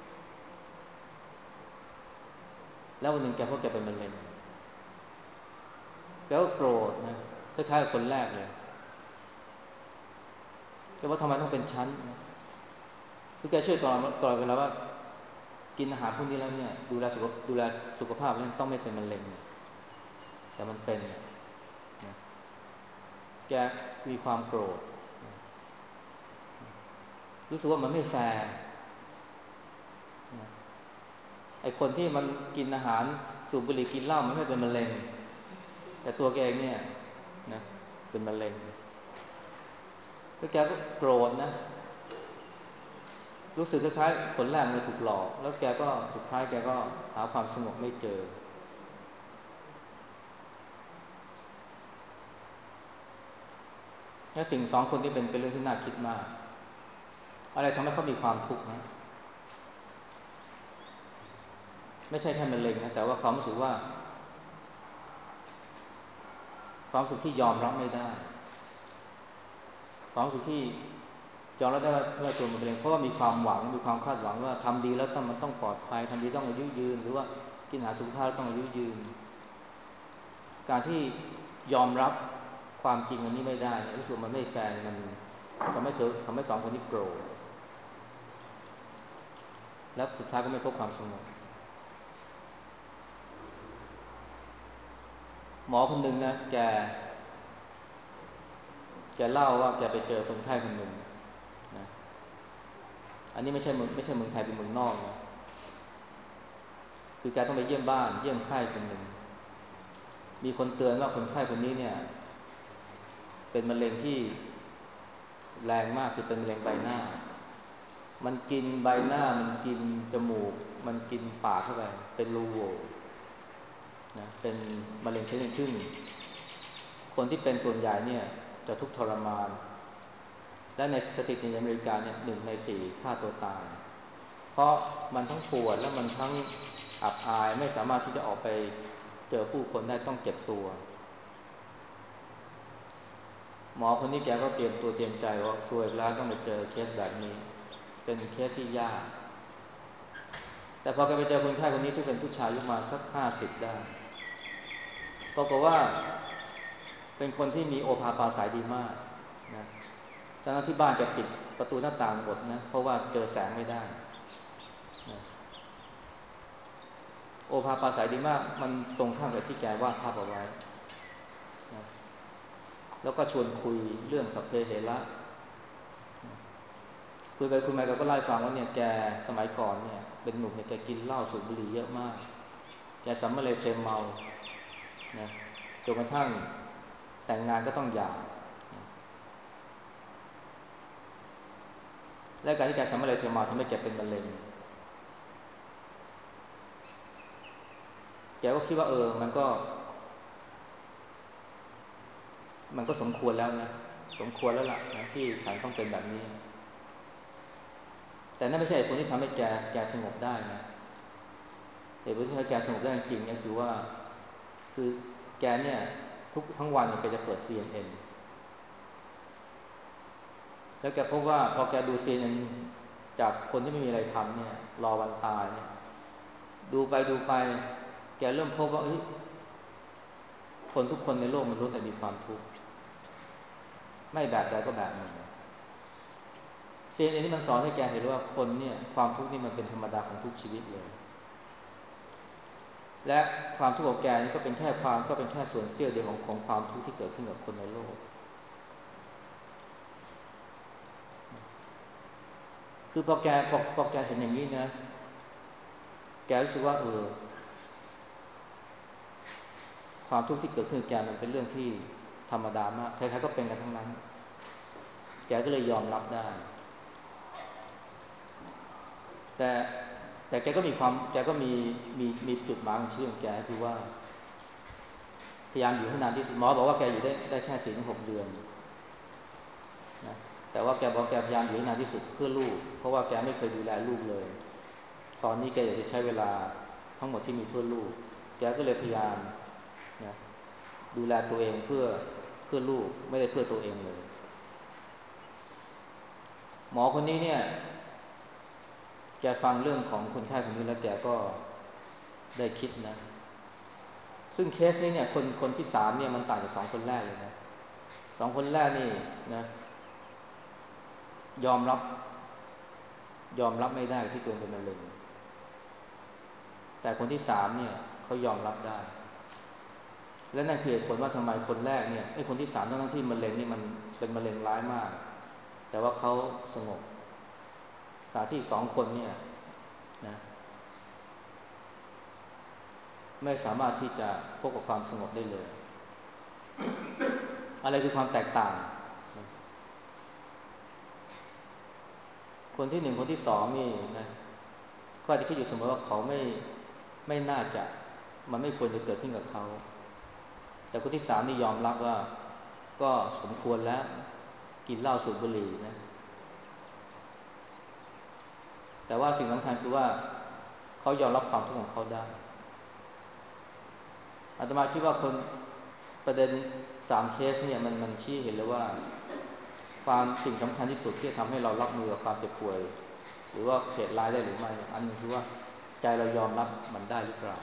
แล้ววันหนึ่งแกพบแกเป็นมะเร็งแกก็โกรธนะคล้ายๆกับคนแรกเลยแกว่าทำไมต้องเป็นชั้นคือแกช่วยตลอดเวลาว่ากินอาหารพวกนี้แล้วเนี่ยดูแลสุขภาพแล้วต้องไม่เป็นมะเร็งแต่มันเป็นนะแกมีความโกรธรู้สึกว่ามันไม่แฟร์นะไอ้คนที่มันกินอาหารสูบบุหรี่กินเหล้ามันไม่เป็นมะเร็งแต่ตัวแกเองเนี่ยนะเป็นมะเร็งแล้วแกก็โกรธนะรู้สึกคล้ายๆคนแรกมันถูกหลอกแล้วแกก็สุดท้ายแกก็หาความสงบไม่เจอและสิ่งสองคนที่เป็นเรื่องที่น่าคิดมากอะไรทำให้เขามีความทุกข์นะไม่ใช่แค่มะเร็งนะแต่ว่าความรู้สึกว่าความรู้สึกที่ยอมรับไม่ได้ความรู้สึกที่ยอมรับได้ว่าตัวมันเป็นมะเร็งเพราะว่ามีความหวังมีความคาดหวังว่าทำดีแล้วมันต้องปลอดภัยทำดีต้องอายุยืนหรือว่ากินอาหารสุขภาพต้องอายุยืนการที่ยอมรับความจริงอันนี้ไม่ได้รู้สึกมันไม่แฟร์มันทำให้สองคนนี้โกรธแล้วสุดท้ายก็ไม่พบความสงบหมอคนหนึ่งนะแกเล่าว่าแกไปเจอคนไข้คนหนึ่งนะอันนี้ไม่ใช่เมืองไทยเป็นเมืองนอกนะคือแกต้องไปเยี่ยมบ้านเยี่ยมไข้คนหนึ่งมีคนเตือนว่าคนไข้คนนี้เนี่ยเป็นมะเร็งที่แรงมากคือเป็นมะเร็งใบหน้ามันกินใบหน้ามันกินจมูกมันกินปากเข้าไปเป็นรูโหว่นะเป็นมะเร็งชนิดซึ่งคนที่เป็นส่วนใหญ่เนี่ยจะทุกข์ทรมานและในสถิติในอเมริกาเนี่ย1 ใน 4ฆ่าตัวตายเพราะมันทั้งปวดและมันทั้งอับอายไม่สามารถที่จะออกไปเจอผู้คนได้ต้องเก็บตัวหมอคนนี้แกก็เตรียมตัวเตรียมใจว่าซวยแล้วต้องไปเจอเคสแบบนี้เป็นเคสที่ยากแต่พอแกไปเจอคนไข้คนนี้ซึ่งเป็นผู้ชายอายุมาสัก50ได้ปรากฏว่าเป็นคนที่มีโอภาปาสายดีมากนะทั้งที่บ้านแกปิดประตูหน้าต่างหมดนะเพราะว่าเจอแสงไม่ได้นะโอภาปราศัยดีมากมันตรงข้ามกับที่แกวาดภาพเอาไว้นะแล้วก็ชวนคุยเรื่องสัพเพเหระคุยไปคุยมาก็ไล่ฟังว่าเนี่ยแกสมัยก่อนเนี่ยเป็นหนุ่มเนี่ยแกกินเหล้าสูบบุหรี่เยอะมากแกสัมมาเลเทเมานะจนกระทั่งแต่งงานก็ต้องหย่าและการที่แกสัมมาเลเทเมาทำให้แกเป็นมะเร็งแกก็คิดว่ามันก็สมควรแล้วนะสมควรแล้วล่ะนะที่ฉันต้องเป็นแบบนี้แต่นั่นไม่ใช่เหตุผลที่ทำให้แกสงบได้นะเหตุผลที่ทำให้แกสงบได้จริงๆเนี่ยคือแกเนี่ยทั้งวันแกจะเปิด CNN แล้วแกพบว่าพอแกดู CNN จากคนที่ไม่มีอะไรทำเนี่ยรอวันตายเนี่ยดูไปแกเริ่มพบว่าคนทุกคนในโลกมันล้วนแต่มีความทุกข์ไม่แบบใดก็แบบหนึ่งCNNนี่มันสอนให้แกเห็นว่าคนเนี่ยความทุกข์นี่มันเป็นธรรมดาของทุกชีวิตเลยและความทุกข์ของแกนี่ก็เป็นแค่ส่วนเสี้ยวเดียวของความทุกข์ที่เกิดขึ้นกับคนในโลกคือพอแกเห็นอย่างนี้นะแกรู้สึกว่าความทุกข์ที่เกิดขึ้นกับแกมันเป็นเรื่องที่ธรรมดามากใครๆก็เป็นกันทั้งนั้นแกก็เลยยอมรับได้แต่แต่แกก็มีจุดหมายของชีวิตของแกคือว่าพยายามอยู่ให้นานที่สุดหมอบอกว่าแกอยู่ได้แค่4-6 เดือนนะแต่ว่าแกบอกแกพยายามอยู่ให้นานที่สุดเพื่อลูกเพราะว่าแกไม่เคยดูแลลูกเลยตอนนี้แกอยากจะใช้เวลาทั้งหมดที่มีเพื่อลูกแกก็เลยพยายามนะดูแลตัวเองเพื่อลูกไม่ได้เพื่อตัวเองเลยหมอคนนี้เนี่ยแกฟังเรื่องของคนไข้คนนี้แล้วแกก็ได้คิดนะซึ่งเคสนี้เนี่ยคนที่3เนี่ยมันต่างจาก2 คนแรกเลยนะ2 คนแรกนี่นะยอมรับไม่ได้ที่ตัวเองเป็นมะเร็งแต่คนที่3เนี่ยเขายอมรับได้และนั่นคือเหตุผลว่าทำไมคนแรกเนี่ยคนที่3ทั้งที่มะเร็งนี่มันเป็นมะเร็งร้ายมากแต่ว่าเขาสงบขณะที่2 คนเนี่ยนะไม่สามารถที่จะพบกับความสงบได้เลยอะไรคือความแตกต่างคนที่1คนที่2นี่นะก็อาจจะคิดอยู่เสมอว่าเขาไม่น่าจะมันไม่ควรจะเกิดขึ้นกับเขาแต่คนที่3นี่ยอมรับว่าก็สมควรแล้วกินเหล้าสูบบุหรี่นะแต่ว่าสิ่งสำคัญคือว่าเขายอมรับความทุกข์ของเขาได้อาตมาคิดว่าประเด็น3 เคสเนี่ยมันชี้เห็นเลยว่าความสิ่งสำคัญที่สุดที่จะทำให้เรารับมือกับความเจ็บป่วยหรือว่าเหตุร้ายได้หรือไม่อันนึงคือว่าใจเรายอมรับมันได้หรือเปล่า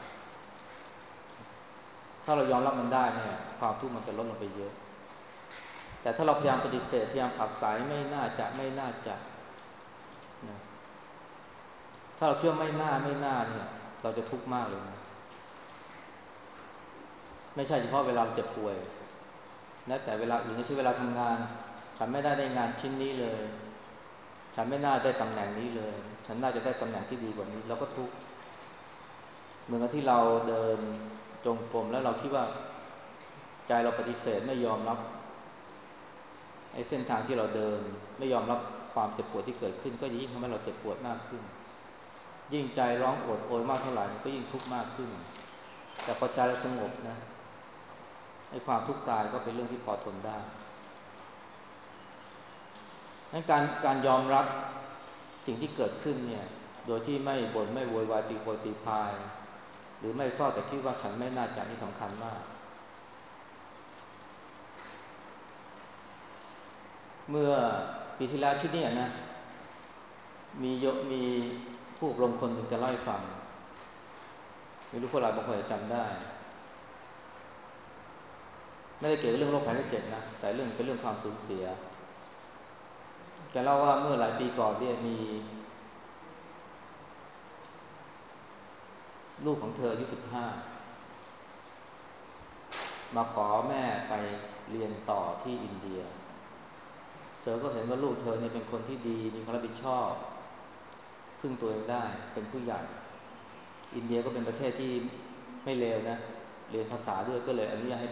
ถ้าเรายอมรับมันได้เนี่ยความทุกข์มันจะลดลงไปเยอะแต่ถ้าเราพยายามปฏิเสธพยายามผลักไสไม่น่าจะนะถ้าเราเชื่อไม่น่าเนี่ยเราจะทุกข์มากเลยนะไม่ใช่เฉพาะเวลาเจ็บป่วยนะแต่เวลาอื่นในชีวิตเวลาทำงานฉันไม่ได้งานชิ้นนี้เลยฉันไม่น่าได้ตำแหน่งนี้เลยฉันน่าจะได้ตำแหน่งที่ดีกว่านี้เราก็ทุกข์เหมือนกับที่เราเดินจงกรมแล้วเราคิดว่าใจเราปฏิเสธไม่ยอมรับไอ้เส้นทางที่เราเดินไม่ยอมรับความเจ็บปวดที่เกิดขึ้นก็ยิ่งทำให้เราเจ็บปวดมากขึ้นยิ่งใจร้องโอดโอยมากเท่าไหร่ก็ยิ่งทุกข์มากขึ้นแต่พอใจเราสงบนะไอ้ความทุกข์กายก็เป็นเรื่องที่พอทนได้งั้นการยอมรับสิ่งที่เกิดขึ้นเนี่ยโดยที่ไม่บ่นไม่โวยวายตีโพยตีพายหรือไม่ก็แต่คิดว่าฉันไม่น่าจะนี่สำคัญมากเมื่อปีที่แล้วที่นี่นะมีผู้อบรมคนหนึ่งจะเล่าให้ฟังไม่รู้พวกเราบางคนจะจำได้ไม่ได้เกี่ยวกับเรื่องโรคภัยไข้เจ็บนะแต่เป็นเรื่องความสูญเสียแกเล่าว่าเมื่อหลายปีก่อนเนี่ยลูกของเธออายุ15มาขอแม่ไปเรียนต่อที่อินเดียเธอก็เห็นว่าลูกเธอเนี่ยเป็นคนที่ดีมีความรับผิดชอบพึ่งตัวเองได้เป็นผู้ใหญ่อินเดียก็เป็นประเทศที่ไม่เลวนะเรียนภาษาด้วยก็เลยอนุญาตให้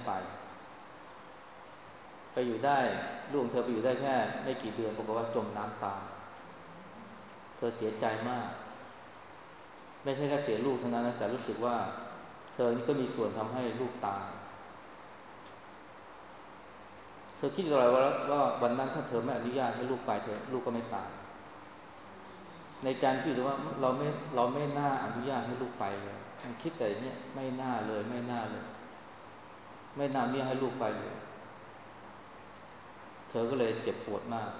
ไปอยู่ได้ลูกเธอไปอยู่ได้แค่ไม่กี่เดือนปรากฏว่าจมน้ำตายเธอเสียใจมากไม่ใช่แค่เสียลูกเท่านั้นนะแต่รู้สึกว่าเธอนี่ก็มีส่วนทำให้ลูกตายเธอคิดอะไรว่าวันนั้นถ้าเธอไม่อนุญาตให้ลูกไปเธอลูกก็ไม่ตายในใจคิดว่าเราไม่น่าอนุญาตให้ลูกไปเลยคิดแต่เนี่ยไม่น่าเลยไม่น่าเลยไม่น่ามีให้ลูกไปเลยเธอก็เลยเจ็บปวดมาก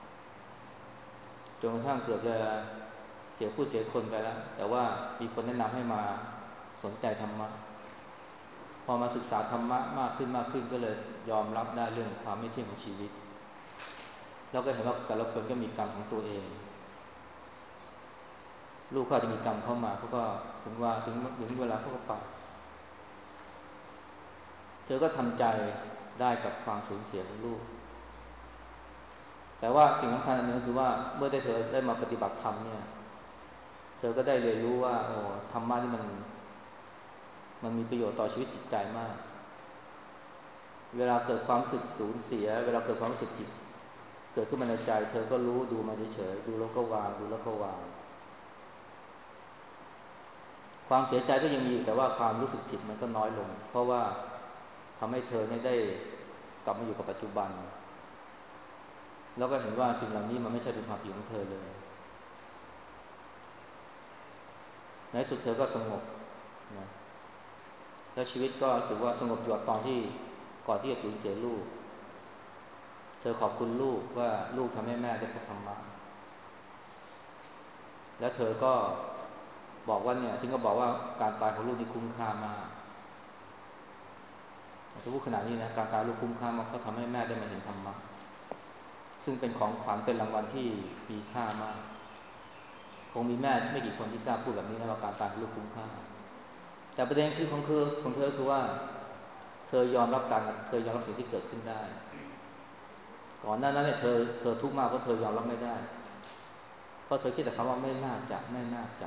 จนกระทั่งเกือบจะเสียผู้เสียคนไปแล้วแต่ว่ามีคนแนะนำให้มาสนใจธรรมะพอมาศึกษาธรรมะมากขึ้นก็เลยยอมรับได้เรื่องความไม่เที่ยงของชีวิตแล้วก็เห็นว่าแต่ละคนก็มีกรรมของตัวเองลูกเขาจะมีกรรมเข้ามาเขาก็ถึงเวลาเขาก็ไปเธอก็ทำใจได้กับความสูญเสียของลูกแต่ว่าสิ่งสำคัญอันนึงคือว่าเมื่อเธอได้มาปฏิบัติธรรมเนี่ยเธอก็ได้เรียนรู้ว่าโอ้ธรรมะนี่มันมีประโยชน์ต่อชีวิตจิตใจมากเวลาเกิดความรู้สึกสูญเสียเวลาเกิดความรู้สึกผิดเกิดขึ้นมาในใจเธอก็รู้ดูมาเฉยๆดูแล้วก็วางดูแล้วก็วางความเสียใจก็ยังมีแต่ว่าความรู้สึกผิดมันก็น้อยลงเพราะว่าทำให้เธอได้กลับมาอยู่กับปัจจุบันแล้วก็เห็นว่าสิ่งเหล่านี้มันไม่ใช่เป็นความผิดของเธอเลยในสุดเธอก็สงบนะแล้วชีวิตก็ถือว่าสงบอยู่ตอนที่ก่อนที่จะสูญเสียลูกเธอขอบคุณลูกว่าลูกทำให้แม่ได้พบธรรมะแล้วเธอก็บอกว่าเนี่ยถึงก็บอกว่าการตายของลูกนี่คุ้มค่ามากจะพูดขนาดนี้นะการตายลูกคุ้มค่ามากเพราะทำให้แม่ได้มาเห็นธรรมะซึ่งเป็นของขวัญเป็นรางวัลที่มีค่ามากคงมีแม่ไม่กี่คนที่กล้าพูดแบบนี้นะว่าการตายของลูกคุ้มค่าแต่ประเด็นคือของเธอคือว่าเธอยอมรับสิ่งที่เกิดขึ้นได้ก่อนหน้านั้นเนี่ยเธอทุกข์มากเพราะเธอยอมรับไม่ได้เพราะเธอคิดแต่คำว่าไม่น่าจะ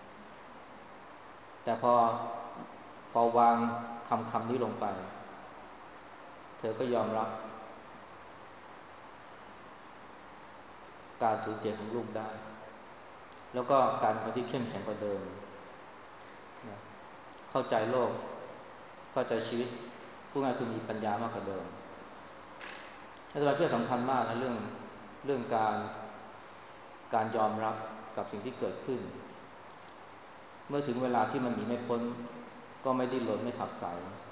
แต่พอวางคำนี้ลงไปเธอก็ยอมรับการสูญเสียของลูกได้แล้วก็การเป็นคนที่เข้มแข็งกว่าเดิมนะเข้าใจโลกเข้าใจชีวิตผู้ง่ายคือมีปัญญามากกว่าเดิมนี่เป็นเรื่องสำคัญมากนะเรื่องการยอมรับกับสิ่งที่เกิดขึ้นเมื่อถึงเวลาที่มันหนีไม่พ้นก็ไม่ดิ้นรนไม่ผักใส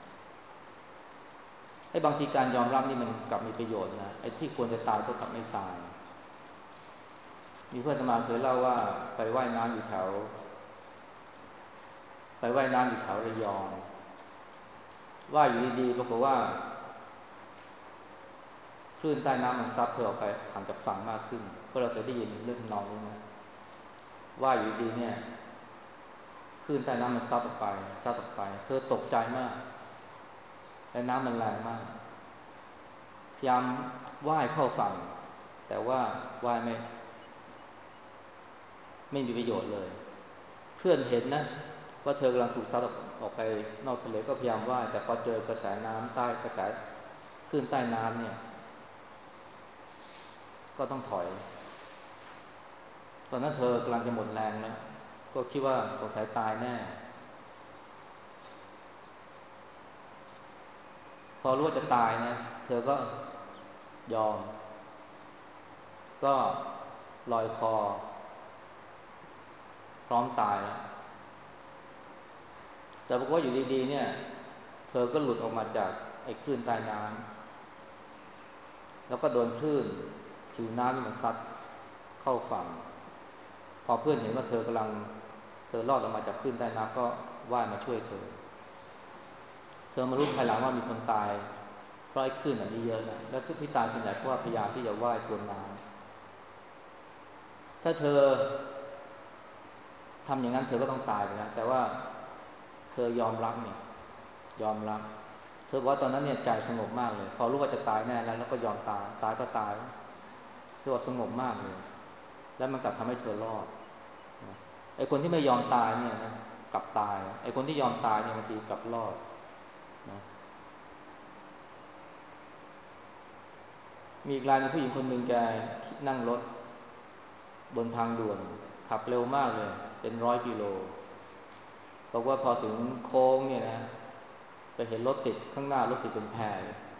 ไอ้บางทีการยอมรับนี่มันกลับมีประโยชน์นะไอ้ที่ควรจะตายก็กลับไม่ตายมีเพื่อนอาตมาเคยเล่าว่าไปว่ายน้ำอยู่แถวระยองว่ายอยู่ดีๆปรากฏว่าคลื่นใต้น้ำมันซัดเธอออกไปห่างจากฝั่งมากขึ้นก็เราเคยได้ยินเรื่องนองนี้นะว่ายอยู่ดีเนี่ยคลื่นใต้น้ำมันซัดออกไปเธอตกใจมากและน้ำมันแรงมากพยายามว่ายเข้าฝั่งแต่ว่าว่ายไม่มีประโยชน์เลยเพื่อนเห็นนะว่าเธอกำลังถูกซัดออกไปนอกทะเลก็พยายามว่ายแต่พอเจอกระแสน้ำใต้กระแสคลื่นใต้น้ำเนี่ยก็ต้องถอยตอนนั้นเธอกำลังจะหมดแรงแล้วก็คิดว่าสงสัยตายแน่พอรู้ว่าจะตายนะเธอก็ยอมก็ลอยคอพร้อมตายแล้วแต่ปรากฏว่าอยู่ดีๆเนี่ยเธอก็หลุดออกมาจากไอ้คลื่นใต้น้ำแล้วก็โดนคลื่นผิวน้ำนี่มันซัดเข้าฝั่งพอเพื่อนเห็นว่าเธอรอดออกมาจากคลื่นใต้น้ำก็ว่ายมาช่วยเธอมารู้ภายหลังว่ามีคนตายเพราะไอ้คลื่นอันนี้เยอะนะและที่ตายส่วนใหญ่เพราะว่าพยายามที่จะว่ายทวนน้ำถ้าเธอทำอย่างนั้นเธอก็ต้องตายไปนะแต่ว่าเธอยอมรับเนี่ยยอมรับเธอบอกว่าตอนนั้นเนี่ยใจสงบมากเลยพอรู้ว่าจะตายแน่แล้วก็ยอมตายตายก็ตายเธอว่าสงบมากเลยแล้วมันกลับทำให้เธอรอดไอ้คนที่ไม่ยอมตายเนี่ยนะกลับตายไอ้คนที่ยอมตายเนี่ยบางทีกลับรอดนะมีอีกรายนึงผู้หญิงคนหนึ่งแกนั่งรถบนทางด่วนขับเร็วมากเลยเป็น100 กิโลบอกว่าพอถึงโค้งเนี่ยนะไปเห็นรถติดข้างหน้ารถติดเป็นแพร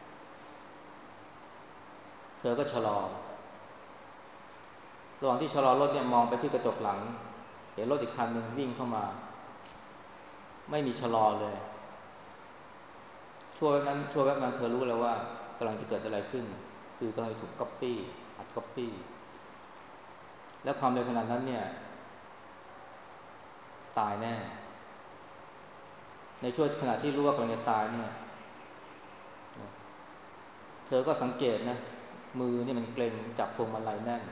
เธอก็ชะลอระหว่างที่ชะลอรถเนี่ยมองไปที่กระจกหลังเห็นรถอีกคันหนึ่งวิ่งเข้ามาไม่มีชะลอเลยช่วงแวบนั้นเธอรู้แล้วว่ากำลังจะเกิดอะไรขึ้นคือกำลังถูกก๊อปปี้อัดก๊อปปี้และความเร็วขนาดนั้นเนี่ยตายแน่ในช่วงขณะที่รู้ว่ากำลังจะตายเนี่ยเธอก็สังเกตนะมือเนี่ยมันเกร็งจับพวงมาลัยแน่น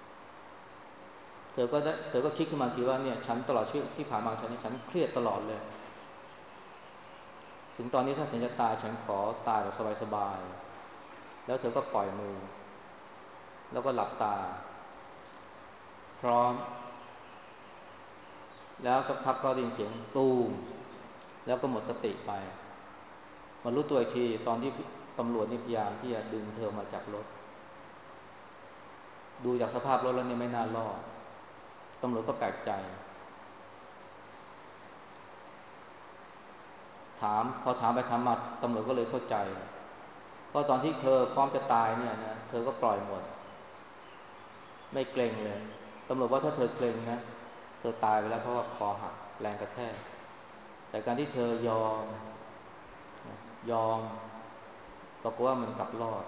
เธอก็คิดขึ้นมาทีว่าเนี่ยฉันตลอดชีวิตที่ผ่านมาฉันเครียดตลอดเลยถึงตอนนี้ถ้าฉันจะตายฉันขอตายแบบสบายๆแล้วเธอก็ปล่อยมือแล้วก็หลับตาพร้อมแล้วสักพักก็ได้ยินเสียงตูมแล้วก็หมดสติไปมารู้ตัวอีกทีตอนที่ตำรวจนี่พยายามที่จะดึงเธอมาจากรถดูจากสภาพรถแล้วเนี่ยไม่น่ารอดตำรวจก็แปลกใจพอถามไปถามมาตำรวจก็เลยเข้าใจเพราะตอนที่เธอพร้อมจะตายเนี่ยนะเธอก็ปล่อยหมดไม่เกรงเลยตำรวจว่าถ้าเธอเกรงนะเธอตายไปแล้วเพราะว่าคอหักแรงกระแทกแต่การที่เธอยอมปรากฏว่ามันกลับรอด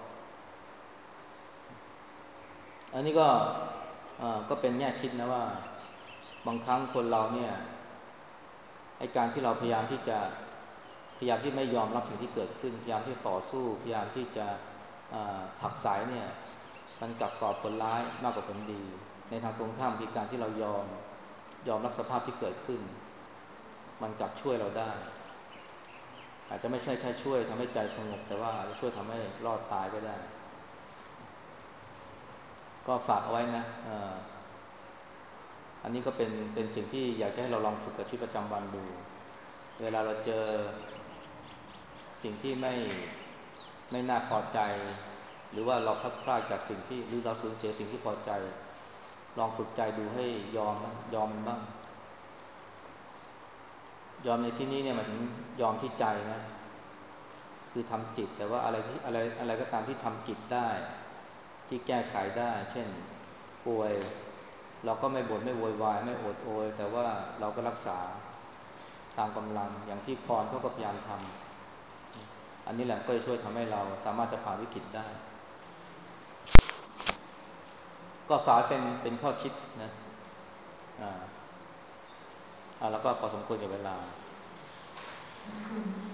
อันนี้ก็เป็นแง่คิดนะว่าบางครั้งคนเราเนี่ยไอ้การที่เราพยายามที่ไม่ยอมรับสิ่งที่เกิดขึ้นพยายามที่ต่อสู้พยายามที่จะผลักไสเนี่ยมันกลับก่อผลร้ายมากกว่าผลดีในทางตรงข้ามที่การที่เรายอมรับสภาพที่เกิดขึ้นมันกลับช่วยเราได้อาจจะไม่ใช่แค่ช่วยทำให้ใจสงบแต่ว่าอาจจะช่วยทำให้รอดตายก็ได้ก็ฝากเอาไว้นะอันนี้ก็เป็นสิ่งที่อยากจะให้เราลองฝึกกับชีวิตประจำวันดูเวลาเราเจอสิ่งที่ไม่น่าพอใจหรือว่าเราพลาดพลาดจากสิ่งที่หรือเราสูญเสียสิ่งที่พอใจลองฝึกใจดูให้ยอมมันบ้างยอมในที่นี้เนี่ยหมายถึงยอมที่ใจนะคือทำจิตแต่ว่าอะไรก็ตามที่ทำจิตได้ที่แก้ไขได้เช่นป่วยเราก็ไม่บ่นไม่โวยวายไม่โอดโอยแต่ว่าเราก็รักษาตามกำลังอย่างที่พรเขาก็พยายามทำอันนี้แหละก็จะช่วยทำให้เราสามารถจะผ่านวิกฤตได้ก็ฝากเป็นข้อคิดนะอ่าแล้วก็พอสมควรกับเวลา